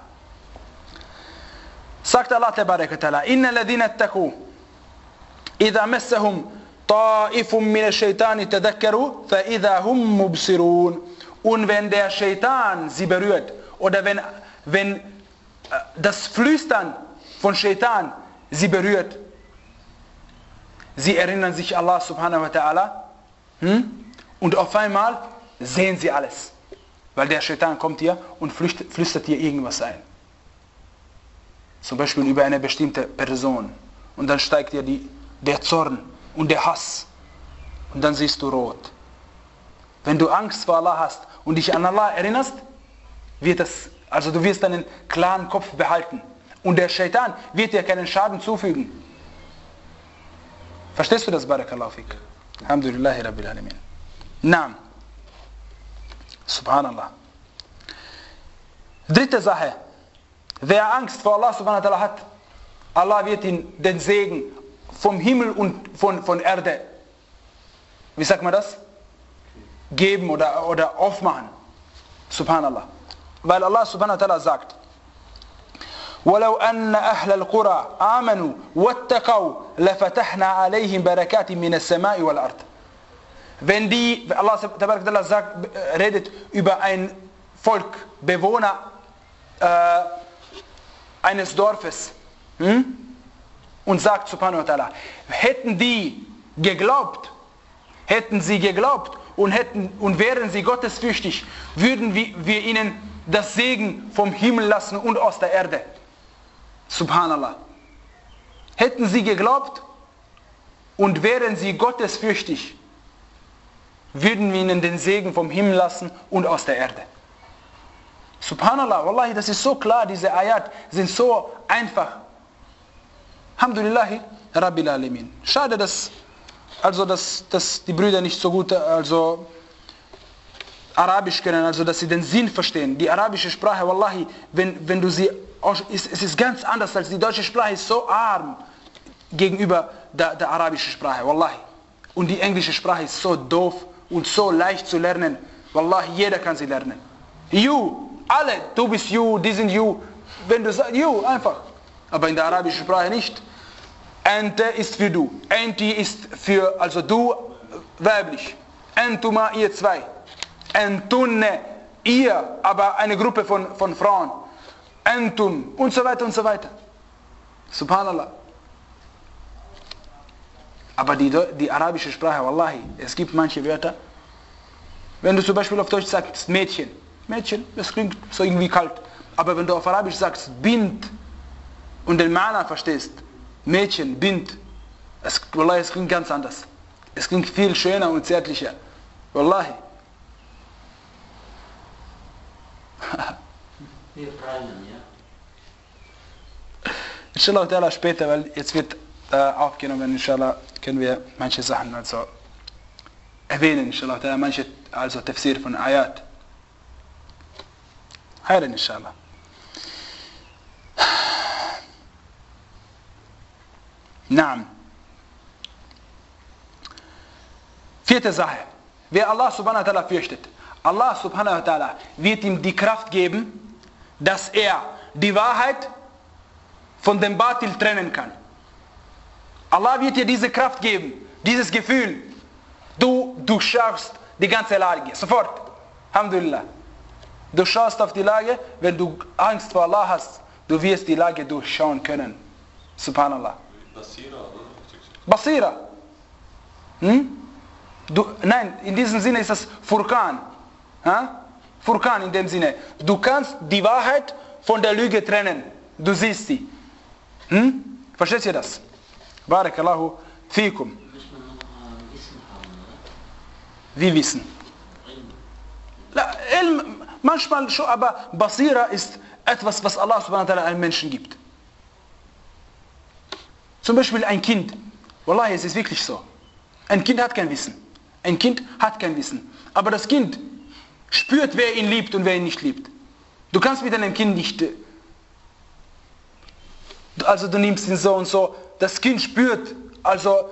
Sagt Allah tabaraka wa ta'ala, Inna ladhina attaqu, idha massahum ta'ifum min ash-shaytani tadhakkaru, fa idha hum mubsirun. Und wenn der Shaitan sie berührt, oder wenn, wenn äh, das Flüstern von Shaitan sie berührt, sie erinnern sich Allah subhanahu wa ta'ala, hm? Und auf einmal sehen sie alles. Weil der Shaitan kommt hier und flüstert, flüstert hier irgendwas ein. Zum Beispiel über eine bestimmte Person. Und dann steigt dir die, der Zorn und der Hass. Und dann siehst du rot. Wenn du Angst vor Allah hast und dich an Allah erinnerst, wird das, also du wirst einen klaren Kopf behalten. Und der Shaitan wird dir keinen Schaden zufügen. Verstehst du das, Barakallahu fik? Alhamdulillahi Rabbil Alamin. Naam. Subhanallah. Dritte Sache. Wer Angst vor Allah subhanahu wa ta'ala hat, Allah wird ihm den Segen vom Himmel und von, von Erde, wie sagt man das? Geben oder, oder aufmachen. Subhanallah. Weil Allah subhanahu wa ta'ala sagt, وَلَوْ أَنَّ أَهْلَ الْقُرَى آمَنُوا وَاتَّقَوْا لَفَتَحْنَا عَلَيْهِمْ بَرَكَاتٍ مِنَ السَّمَاءِ وَالْأَرْضِ. Wenn die, Allah subhanahu wa ta'ala sagt, redet über ein Volk, Bewohner äh, eines Dorfes, hm? Und sagt subhanahu wa ta'ala, hätten die geglaubt, hätten sie geglaubt und, hätten, und wären sie gottesfürchtig, würden wir, wir ihnen das Segen vom Himmel lassen und aus der Erde. Subhanallah. Hätten sie geglaubt und wären sie gottesfürchtig, würden wir ihnen den Segen vom Himmel lassen und aus der Erde. Subhanallah, wallahi, das ist so klar, diese Ayat sind so einfach. Alhamdulillahi Rabbil Alamin. Schade, dass, also, dass, dass die Brüder nicht so gut also, Arabisch kennen, also dass sie den Sinn verstehen. Die arabische Sprache, wallahi, wenn, wenn du sie, es ist ganz anders als die deutsche Sprache, ist so arm gegenüber der, der arabischen Sprache, wallahi. Und die englische Sprache ist so doof und so leicht zu lernen. Wallahi, jeder kann sie lernen. You, alle, du bist you, die sind you. Wenn du sagst, you, einfach. Aber in der arabischen Sprache nicht. Ente ist für du. Enti ist für, also du, weiblich. Entuma, ihr zwei. Entunne, ihr, aber eine Gruppe von, von Frauen. Entun und so weiter und so weiter. Subhanallah. Aber die, die arabische Sprache, wallahi, es gibt manche Wörter. Wenn du zum Beispiel auf Deutsch sagst Mädchen, Mädchen, das klingt so irgendwie kalt. Aber wenn du auf Arabisch sagst Bint und den Mana verstehst, Mädchen, Bint, es, wallahi, es klingt ganz anders. Es klingt viel schöner und zärtlicher. Wallahi. Wir prallen, ja. Inshallah ta'ala später, weil jetzt wird äh, aufgenommen, inshallah können wir manche Sachen also erwähnen, inshallah ta'ala, manche also Tafsir von Ayat. Heiren, inshallah. Naam. Vierte Sache. Wer Allah subhanahu wa ta'ala fürchtet, Allah subhanahu wa ta'ala wird ihm die Kraft geben, dass er die Wahrheit von dem Batil trennen kann. Allah wird dir diese Kraft geben, dieses Gefühl. Du durchschaust die ganze Lage, sofort. Alhamdulillah. Du schaust auf die Lage, wenn du Angst vor Allah hast, du wirst die Lage durchschauen können. Subhanallah. Basira, oder? Basira. Hm? Du, nein, in diesem Sinne ist das Furqan. Ha? Furqan in dem Sinne. Du kannst die Wahrheit von der Lüge trennen. Du siehst sie. Hm? Versteht ihr das? Barakallahu fikum. Wie wissen? Ilm, manchmal schon, aber Basira ist etwas, was Allah subhanahu wa ta'ala einem Menschen gibt. Zum Beispiel ein Kind. Wallahi, es ist wirklich so. Ein Kind hat kein Wissen. Ein Kind hat kein Wissen. Aber das Kind spürt, wer ihn liebt und wer ihn nicht liebt. Du kannst mit einem Kind nicht... Also du nimmst ihn so und so. Das Kind spürt, also...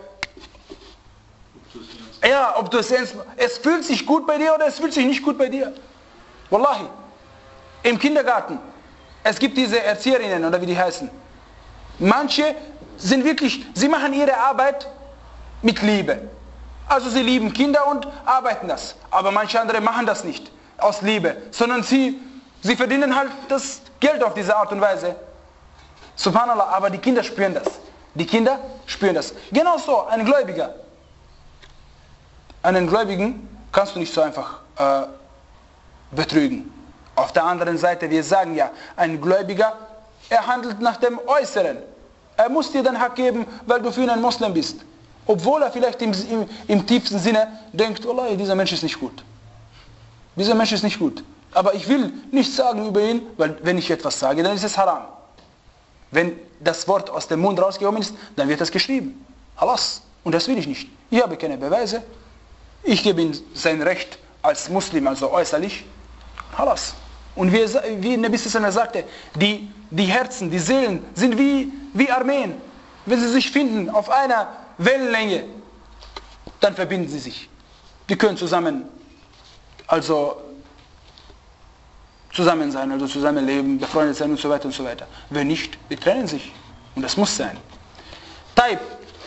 Ja, ob du es... Es fühlt sich gut bei dir oder es fühlt sich nicht gut bei dir. Wallahi. Im Kindergarten. Es gibt diese Erzieherinnen, oder wie die heißen. Manche sind wirklich... Sie machen ihre Arbeit mit Liebe. Also sie lieben Kinder und arbeiten das. Aber manche andere machen das nicht aus Liebe, sondern sie, sie verdienen halt das Geld auf diese Art und Weise. Subhanallah, aber die Kinder spüren das. Die Kinder spüren das. Genauso ein Gläubiger. Einen Gläubigen kannst du nicht so einfach äh, betrügen. Auf der anderen Seite, wir sagen ja, ein Gläubiger, er handelt nach dem Äußeren. Er muss dir den Hak geben, weil du für ihn ein Moslem bist. Obwohl er vielleicht im, im, im tiefsten Sinne denkt, oh, dieser Mensch ist nicht gut. Dieser Mensch ist nicht gut. Aber ich will nichts sagen über ihn, weil wenn ich etwas sage, dann ist es haram. Wenn das Wort aus dem Mund rausgekommen ist, dann wird das geschrieben. Halas. Und das will ich nicht. Ich habe keine Beweise. Ich gebe ihm sein Recht als Muslim, also äußerlich. Halas. Und wie, wie Nabi Sallallahu sagte, die, die Herzen, die Seelen sind wie, wie Armeen. Wenn sie sich finden auf einer Wellenlänge, dann verbinden sie sich. Die können zusammen, also zusammen sein, also zusammenleben, befreundet sein und so weiter und so weiter. Wenn nicht, die trennen sich. Und das muss sein. Taib.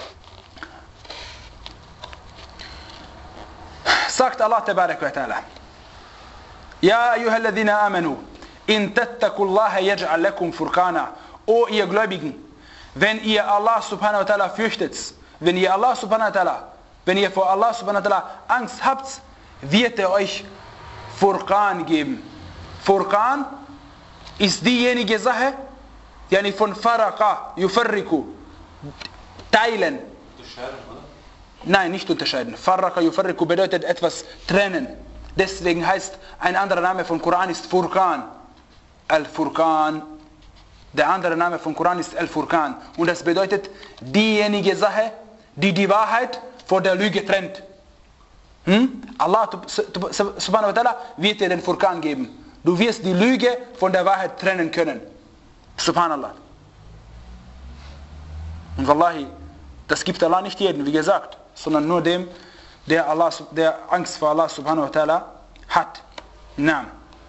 Sagt Allah tabarak wa ta'ala. Ja, ayyuhalladhina amanu, in tattakullaha yaj'al lakum furqana. O ihr Gläubigen, wenn ihr Allah subhanahu wa ta'ala fürchtet, wenn ihr Allah subhanahu wa ta'ala, wenn ihr vor Allah subhanahu wa ta'ala Angst habt, wird er euch Furqan geben. Furqan ist diejenige Sache, yani von Faraqa, Yufarriku, teilen. Unterscheiden, oder? Nein, nicht unterscheiden. Faraqa, Yufarriku bedeutet etwas trennen. Deswegen heißt, ein anderer Name von Koran ist Furqan. Al-Furqan. Der andere Name von Koran ist Al-Furqan. Und das bedeutet diejenige Sache, die die Wahrheit von der Lüge trennt. Hm? Allah subhanahu wa ta'ala wird dir den Furqan geben. Du wirst die Lüge von der Wahrheit trennen können. Subhanallah. Und wallahi, das gibt Allah nicht jedem, wie gesagt, sondern nur dem, der, Allah, der Angst vor Allah subhanahu wa ta'ala hat. Na.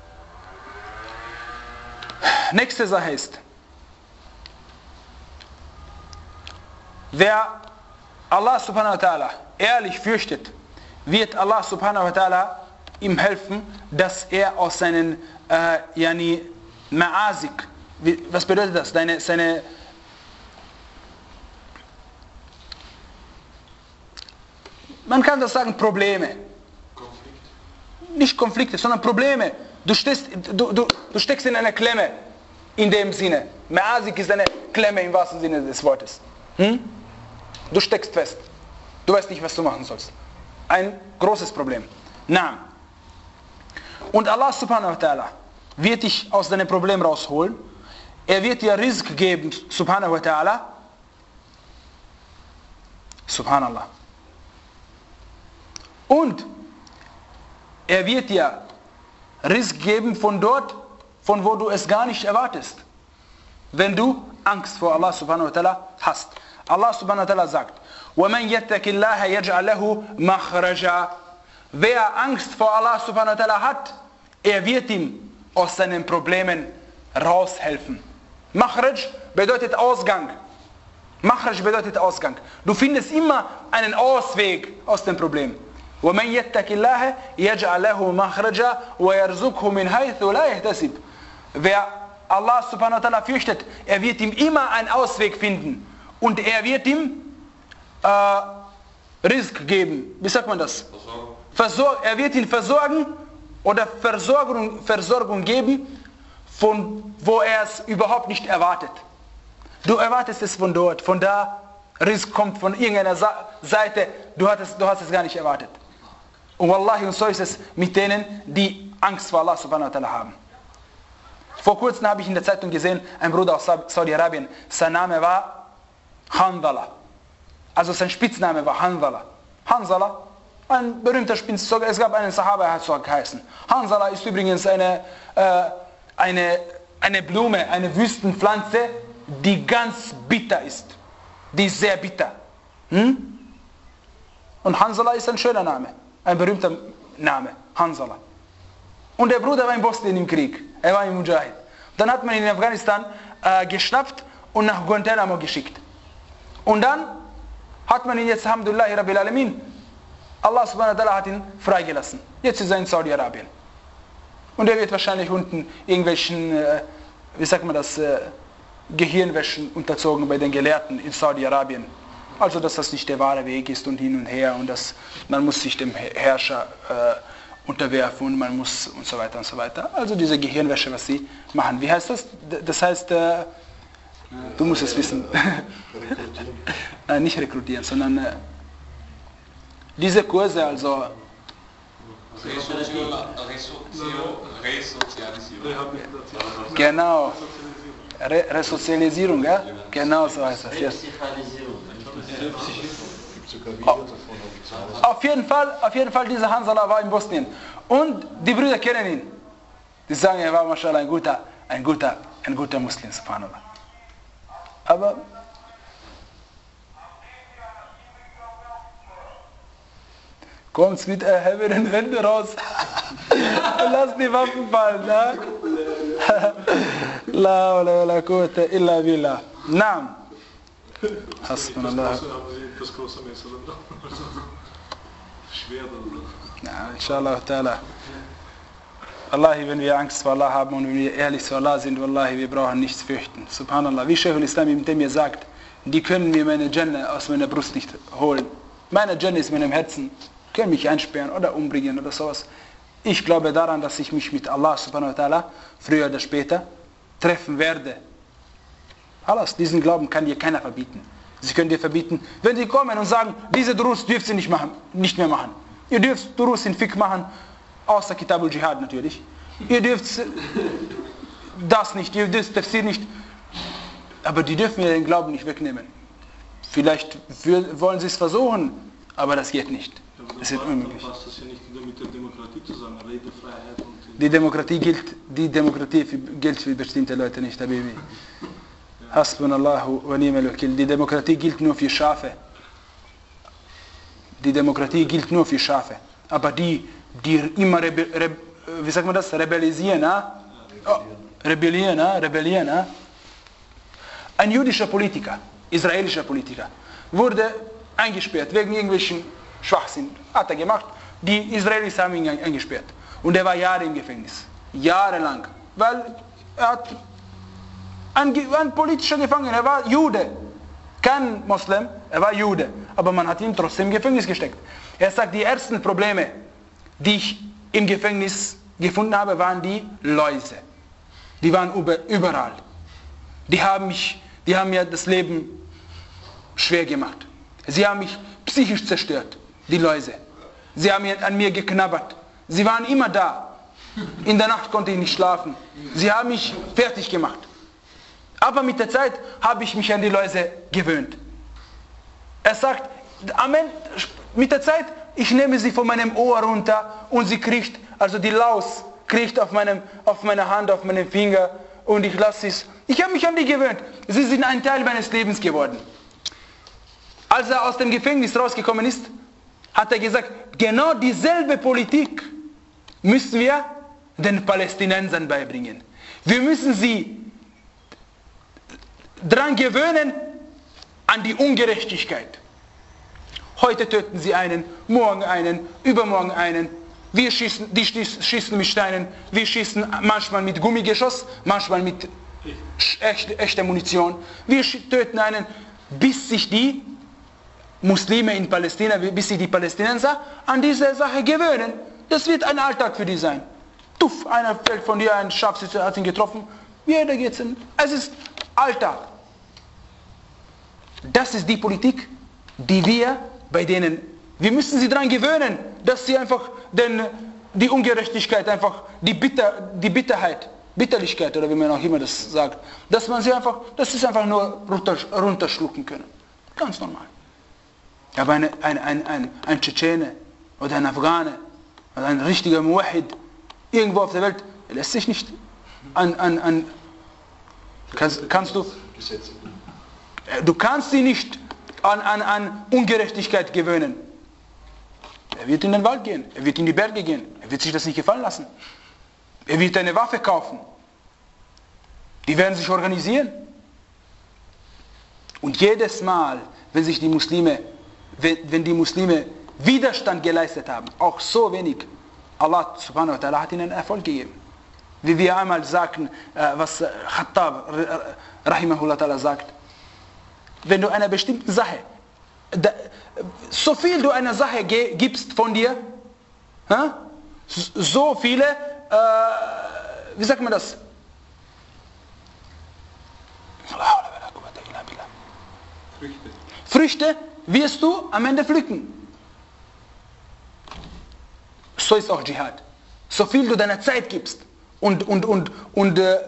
Nächste Sache ist, wer Allah subhanahu wa ta'ala ehrlich fürchtet, wird Allah subhanahu wa ta'ala ihm helfen, dass er aus seinen äh, yani, Ma'asik, was bedeutet das? Seine, seine man kann das sagen, Probleme. Konflikte. Nicht Konflikte, sondern Probleme. Du, stehst, du, du, du steckst in einer Klemme, in dem Sinne. Ma'asik ist eine Klemme im wahrsten Sinne des Wortes. Hm? Du steckst fest. Du weißt nicht, was du machen sollst. Ein großes Problem. Na. Und Allah subhanahu wa ta'ala wird dich aus deinem Problem rausholen. Er wird dir Rizq geben, subhanahu wa ta'ala. Subhanallah. Und er wird dir Rizq geben von dort, von wo du es gar nicht erwartest. Wenn du Angst vor Allah subhanahu wa ta'ala hast. Allah subhanahu wa ta'ala sagt, وَمَنْ يَتَّكِ اللَّهَ يَجْعَلْ لَهُ مَخْرَجًا. Wer Angst vor Allah subhanahu wa ta'ala hat, er wird ihm aus seinen Problemen raushelfen. Makhraj bedeutet Ausgang. Makhraj bedeutet Ausgang. Du findest immer einen Ausweg aus dem Problem. وَمَنْ يَتَّكِ اللَّهَ يَجْعَلْ لَهُ مَخْرَجًا وَيَرْزُقْهُ مِنْ حَيْثُ لَا يَحْتَسِبْ. Wer Allah subhanahu wa ta'ala fürchtet, er wird ihm immer einen Ausweg finden. Und er wird ihm äh, Rizq geben. Wie sagt man das? Versorgen. Er wird ihn versorgen oder Versorgung, Versorgung geben, von wo er es überhaupt nicht erwartet. Du erwartest es von dort, von da, Rizq kommt von irgendeiner Seite, du, hattest, du hast es gar nicht erwartet. Und Wallahi, und so ist es mit denen, die Angst vor Allah subhanahu wa ta'ala haben. Vor kurzem habe ich in der Zeitung gesehen, ein Bruder aus Saudi-Arabien, sein Name war Hanzala. Also sein Spitzname war Hanzala. Hanzala, ein berühmter Spitzname, es gab einen Sahaba, er hat so geheißen. Hanzala ist übrigens eine, äh, eine, eine Blume, eine Wüstenpflanze, die ganz bitter ist. Die ist sehr bitter. Hm? Und Hanzala ist ein schöner Name, ein berühmter Name, Hanzala. Und der Bruder war in Bosnien im Krieg, er war im Mujahid. Dann hat man ihn in Afghanistan äh, geschnappt und nach Guantanamo geschickt. Und dann hat man ihn jetzt, Alhamdulillah, Rabbil Alamin, Allah subhanahu wa ta'ala hat ihn freigelassen. Jetzt ist er in Saudi-Arabien. Und er wird wahrscheinlich unten irgendwelchen, äh, wie sagt man das, äh, Gehirnwäschen unterzogen bei den Gelehrten in Saudi-Arabien. Also, dass das nicht der wahre Weg ist und hin und her und dass man muss sich dem Herrscher äh, unterwerfen und man muss und so weiter und so weiter. Also diese Gehirnwäsche, was sie machen. Wie heißt das? Das heißt, äh, du musst es wissen. Nein, nicht rekrutieren, sondern äh, diese Kurse, also genau, Re Resozialisierung, ja? Genau so heißt das. Yes. Oh. Auf jeden Fall, auf jeden Fall, dieser Hanzala war in Bosnien. Und die Brüder kennen ihn. Die sagen, er war mashallah ein guter, ein guter, ein guter Muslim, subhanallah. Aber kommt's mit erhebenen Händen raus. Lass die Waffen fallen. Ne? La la la quwwata illa billah. Naam. Hasbunallah. Das große Messer dann. Schwer dann. Ja, inshallah ta'ala. Wallahi, wenn wir Angst vor Allah haben und wenn wir ehrlich zu Allah sind, Wallahi, wir brauchen nichts fürchten. Subhanallah, wie Shaykh al-Islam Ibn Taymiyyah sagt, die können mir meine Jannah aus meiner Brust nicht holen. Meine Jannah ist in meinem Herzen, können mich einsperren oder umbringen oder sowas. Ich glaube daran, dass ich mich mit Allah subhanahu wa ta'ala früher oder später treffen werde. Alles, diesen Glauben kann dir keiner verbieten. Sie können dir verbieten, wenn die kommen und sagen, diese Durus dürft ihr nicht, machen, nicht mehr machen. Ihr dürft Durus in Fiqh machen, außer Kitab al-Jihad natürlich. Ihr dürft das nicht, ihr dürft Tafsir nicht. Aber die dürfen mir den Glauben nicht wegnehmen. Vielleicht wollen sie es versuchen, aber das geht nicht. Das ist unmöglich. Dann passt das ja nicht mit der Demokratie zusammen, Redefreiheit und... Die Demokratie gilt, die Demokratie gilt für bestimmte Leute nicht, Habibi. Hasbunallahu wa ni'mal wakil. Die Demokratie gilt nur für Schafe. Die Demokratie gilt nur für Schafe. Aber die, die immer, rebe, rebe, wie sagt man das, rebellisieren, ah? Oh, rebellieren, ah? rebellieren. Ah? Ein jüdischer Politiker, israelischer Politiker, wurde eingesperrt wegen irgendwelchen Schwachsinn. Hat er gemacht. Die Israelis haben ihn eingesperrt. Und er war Jahre im Gefängnis. Jahrelang. Weil er hat ein, ein politischer Gefangener, er war Jude. Kein Moslem, er war Jude. Aber man hat ihn trotzdem im Gefängnis gesteckt. Er sagt, die ersten Probleme, die ich im Gefängnis gefunden habe, waren die Läuse. Die waren überall. Die haben, mich, die haben mir das Leben schwer gemacht. Sie haben mich psychisch zerstört, die Läuse. Sie haben an mir geknabbert. Sie waren immer da. In der Nacht konnte ich nicht schlafen. Sie haben mich fertig gemacht. Aber mit der Zeit habe ich mich an die Läuse gewöhnt. Er sagt, Amen, mit der Zeit, ich nehme sie von meinem Ohr runter und sie kriecht, also die Laus kriecht auf, meinem, auf meiner Hand, auf meinem Finger und ich lasse es. Ich habe mich an die gewöhnt. Sie sind ein Teil meines Lebens geworden. Als er aus dem Gefängnis rausgekommen ist, hat er gesagt, genau dieselbe Politik müssen wir den Palästinensern beibringen. Wir müssen sie daran gewöhnen, an die Ungerechtigkeit. Heute töten sie einen, morgen einen, übermorgen einen. Wir schießen, die schießen mit Steinen, wir schießen manchmal mit Gummigeschoss, manchmal mit echt, echter Munition. Wir töten einen, bis sich die Muslime in Palästina, bis sich die Palästinenser an diese Sache gewöhnen. das wird ein Alltag für die sein. Tuff, einer fällt von dir, ein Scharfschütze hat ihn getroffen, jeder geht hin. Es ist Alltag. Das ist die Politik, die wir bei denen, wir müssen sie daran gewöhnen, dass sie einfach den, die Ungerechtigkeit, einfach die, Bitter, die Bitterheit, Bitterlichkeit oder wie man auch immer das sagt, dass man sie einfach, dass sie es einfach nur runter, runterschlucken können. Ganz normal. Aber eine, ein, ein, ein, ein Tschetschene oder ein Afghane oder ein richtiger Muwahid irgendwo auf der Welt, er lässt sich nicht an, an, an kannst, kannst du, du kannst sie nicht an, an, an Ungerechtigkeit gewöhnen. Er wird in den Wald gehen, er wird in die Berge gehen, er wird sich das nicht gefallen lassen. Er wird eine Waffe kaufen. Die werden sich organisieren. Und jedes Mal, wenn sich die Muslime, wenn, wenn die Muslime Widerstand geleistet haben, auch so wenig, Allah subhanahu wa ta'ala hat ihnen Erfolg gegeben. Wie wir einmal sagten, was Khattab rahimahullah ta'ala sagt, wenn du einer bestimmten Sache, so viel du einer Sache gibst von dir, so viele, wie sagt man das? Früchte. Früchte wirst du am Ende pflücken. So ist auch Dschihad. So viel du deiner Zeit gibst und, und, und, und äh,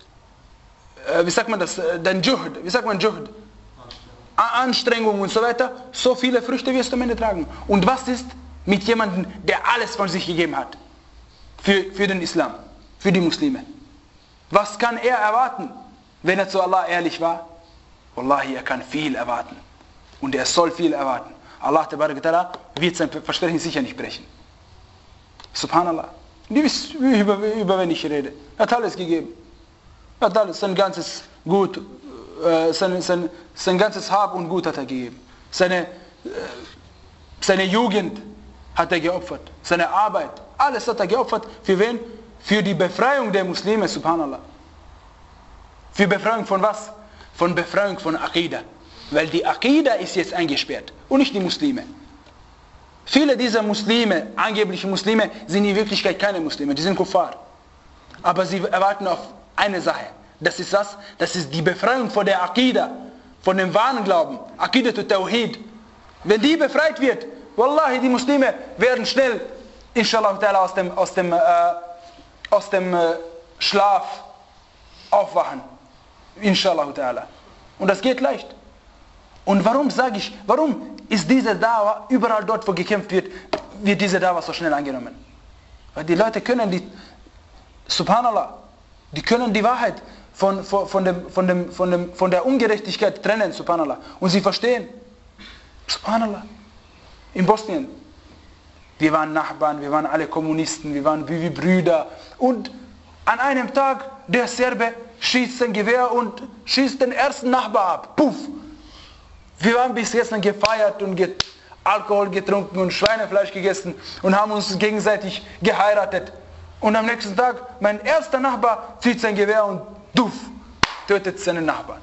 wie sagt man das, dein Juhd, wie sagt man Juhd? Anstrengung und so weiter, so viele Früchte wirst du am Ende tragen. Und was ist mit jemandem, der alles von sich gegeben hat? Für, für den Islam, für die Muslime. Was kann er erwarten, wenn er zu Allah ehrlich war? Wallahi, er kann viel erwarten. Und er soll viel erwarten. Allah wird sein Versprechen sicher nicht brechen. Subhanallah. Die wissen, über, über wen ich rede. Er hat alles gegeben. Er hat alles, sein ganzes Gut, äh, sein, sein, sein ganzes Hab und Gut hat er gegeben. Seine, äh, seine Jugend hat er geopfert. Seine Arbeit, alles hat er geopfert. Für wen? Für die Befreiung der Muslime, subhanallah. Für Befreiung von was? Von Befreiung von Aqidah. Weil die Aqidah ist jetzt eingesperrt und nicht die Muslime. Viele dieser Muslime, angebliche Muslime, sind in Wirklichkeit keine Muslime, die sind Kuffar. Aber sie erwarten auf eine Sache. Das ist was? Das ist die Befreiung von der Aqidah, von dem wahren Glauben. Aqidah to Tawhid. Wenn die befreit wird, wallahi, die Muslime werden schnell, inshallah, aus dem, aus dem, äh, aus dem äh, Schlaf aufwachen. Inshallah. Und das geht leicht. Und warum sage ich, warum ist diese Dawa, überall dort, wo gekämpft wird, wird diese Dawa so schnell angenommen? Weil die Leute können die, subhanallah, die können die Wahrheit von, von, von, dem, von, dem, von, dem, von der Ungerechtigkeit trennen, subhanallah. Und sie verstehen, subhanallah, in Bosnien, wir waren Nachbarn, wir waren alle Kommunisten, wir waren wie, wie Brüder. Und an einem Tag, der Serbe schießt sein Gewehr und schießt den ersten Nachbar ab. Puff! Wir waren bis jetzt gefeiert und get Alkohol getrunken und Schweinefleisch gegessen und haben uns gegenseitig geheiratet. Und am nächsten Tag, mein erster Nachbar zieht sein Gewehr und duff, tötet seinen Nachbarn.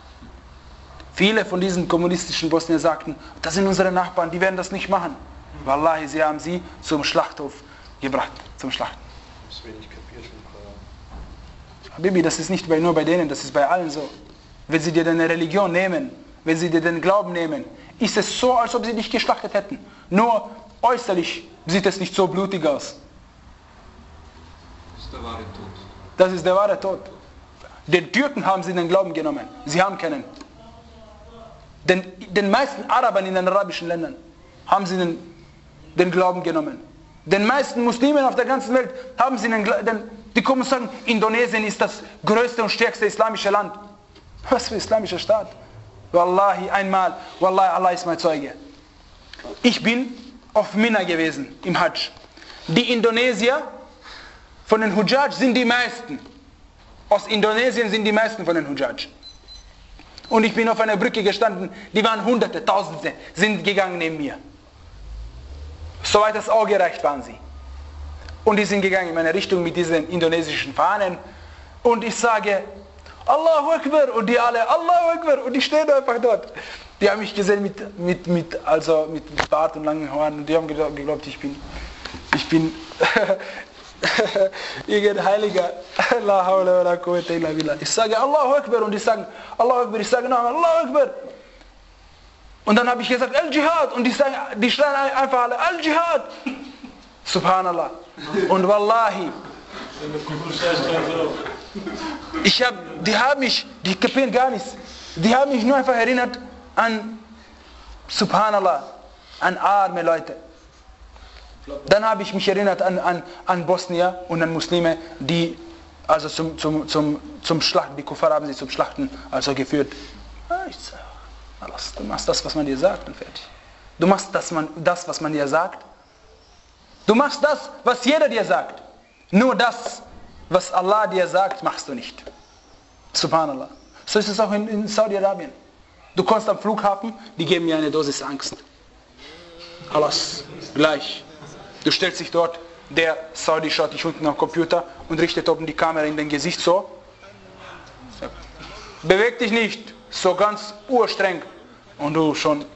Viele von diesen kommunistischen Bosniern sagten, das sind unsere Nachbarn, die werden das nicht machen. Wallahi, sie haben sie zum Schlachthof gebracht, zum Schlachten. Das ist wenig kapiert vom Koran. Bibi, das ist nicht bei, nur bei denen, das ist bei allen so. Wenn sie dir deine Religion nehmen, wenn sie dir den Glauben nehmen, ist es so, als ob sie dich geschlachtet hätten. Nur äußerlich sieht es nicht so blutig aus. Das ist der wahre Tod. Das ist der wahre Tod. Den Türken haben sie den Glauben genommen. Sie haben keinen. Den, den meisten Arabern in den arabischen Ländern haben sie den, den Glauben genommen. Den meisten Muslimen auf der ganzen Welt haben sie den, den die kommen und sagen, Indonesien ist das größte und stärkste islamische Land. Was für ein islamischer Staat? Wallahi, einmal, Wallahi, Allah ist mein Zeuge. Ich bin auf Mina gewesen, im Hajj. Die Indonesier von den Hujjaj sind die meisten. Aus Indonesien sind die meisten von den Hujjaj. Und ich bin auf einer Brücke gestanden, die waren Hunderte, Tausende, sind gegangen neben mir. Soweit das Auge reicht waren sie. Und die sind gegangen in meine Richtung mit diesen indonesischen Fahnen. Und ich sage, Allahu Akbar, und die alle, Allahu Akbar, und ich stehe einfach dort. Die haben mich gesehen mit, mit, mit, also mit Bart und langen Haaren, und die haben geglaubt, ich bin, Ich bin irgendein Heiliger. La hawla wa la quwwata illa billah. Ich sage Allahu Akbar und die sagen Allahu Akbar. Ich sage nein, Allahu Akbar. Und dann habe ich gesagt Al-Jihad und die sagen, die schreien einfach alle Al-Jihad. Subhanallah. Und Wallahi, ich hab, die haben mich, die kapieren gar nichts. Die haben mich nur einfach erinnert an Subhanallah, an arme Leute. Dann habe ich mich erinnert an, an, an Bosnier und an Muslime, die also zum, zum, zum, zum Schlachten, die Kuffar haben sie zum Schlachten also geführt. Ich sage, alles, du machst das, was man dir sagt und fertig. Du machst das, man, das, was man dir sagt. Du machst das, was jeder dir sagt. Nur das, was Allah dir sagt, machst du nicht. Subhanallah. So ist es auch in, in Saudi-Arabien. Du kommst am Flughafen, die geben mir eine Dosis Angst. Alles, gleich. Du stellst dich dort, der Saudi schaut dich unten am Computer und richtet oben die Kamera in dein Gesicht so. Beweg dich nicht, so ganz urstreng. Und du schon.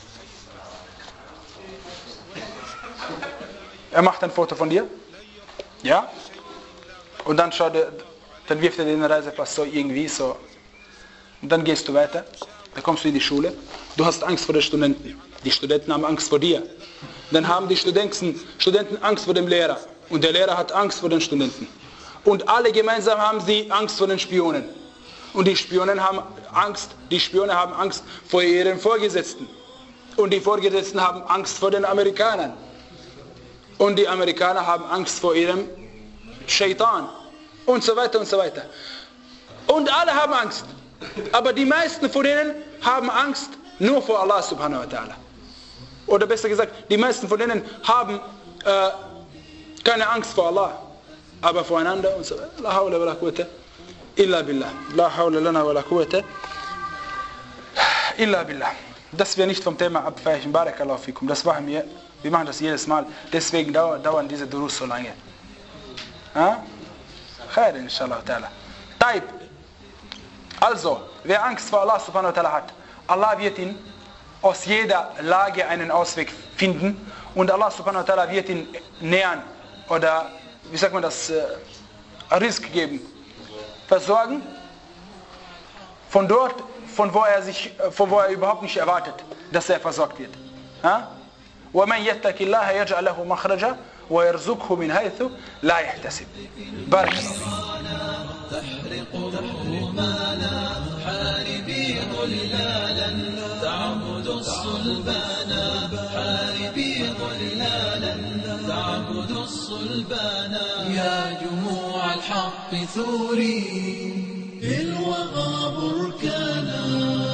Er macht ein Foto von dir. Ja? Und dann schaut er, dann wirft er den Reisepass so irgendwie so. Und dann gehst du weiter. Dann kommst du in die Schule. Du hast Angst vor den Studenten. Die Studenten haben Angst vor dir. Dann haben die Studenten, Studenten Angst vor dem Lehrer. Und der Lehrer hat Angst vor den Studenten. Und alle gemeinsam haben sie Angst vor den Spionen. Und die Spionen haben Angst, die Spione haben Angst vor ihren Vorgesetzten. Und die Vorgesetzten haben Angst vor den Amerikanern. Und die Amerikaner haben Angst vor ihrem Shaitan. Und so weiter und so weiter. Und alle haben Angst. Aber die meisten von denen haben Angst nur vor Allah subhanahu wa ta'ala. Oder besser gesagt, die meisten von denen haben äh, keine Angst vor Allah, aber voreinander und so weiter. La hawla wa la quwwata illa billah. La hawla lana wa la quwwata illa billah. Dass wir nicht vom Thema abweichen, barakallahu fikum, das machen wir, wir machen das jedes Mal, deswegen dauern, dauern diese Durus so lange. Ja? Khair inshallah ta'ala. Taib. Also, wer Angst vor Allah subhanahu wa ta'ala hat, Allah wird ihn aus jeder Lage einen Ausweg finden und Allah subhanahu wa ta'ala wird ihn nähern oder, wie sagt man das, äh, Risk geben, versorgen, von dort, von wo er sich, von wo er überhaupt nicht erwartet, dass er versorgt wird. وَمَنْ يَتَّكِ اللَّهَ يَجْعَلْ لَهُ مَخْرَجًا وَيَرْزُقْهُ مِنْ حَيْثُ لَا يَحْتَسِبُ. بارك الله. تحرق الرمانا حاربي ظلالا تعبد الصلبانا حاربي ظلالا تعبد الصلبانا يا جموع الحق ثوري في الوغى بركانا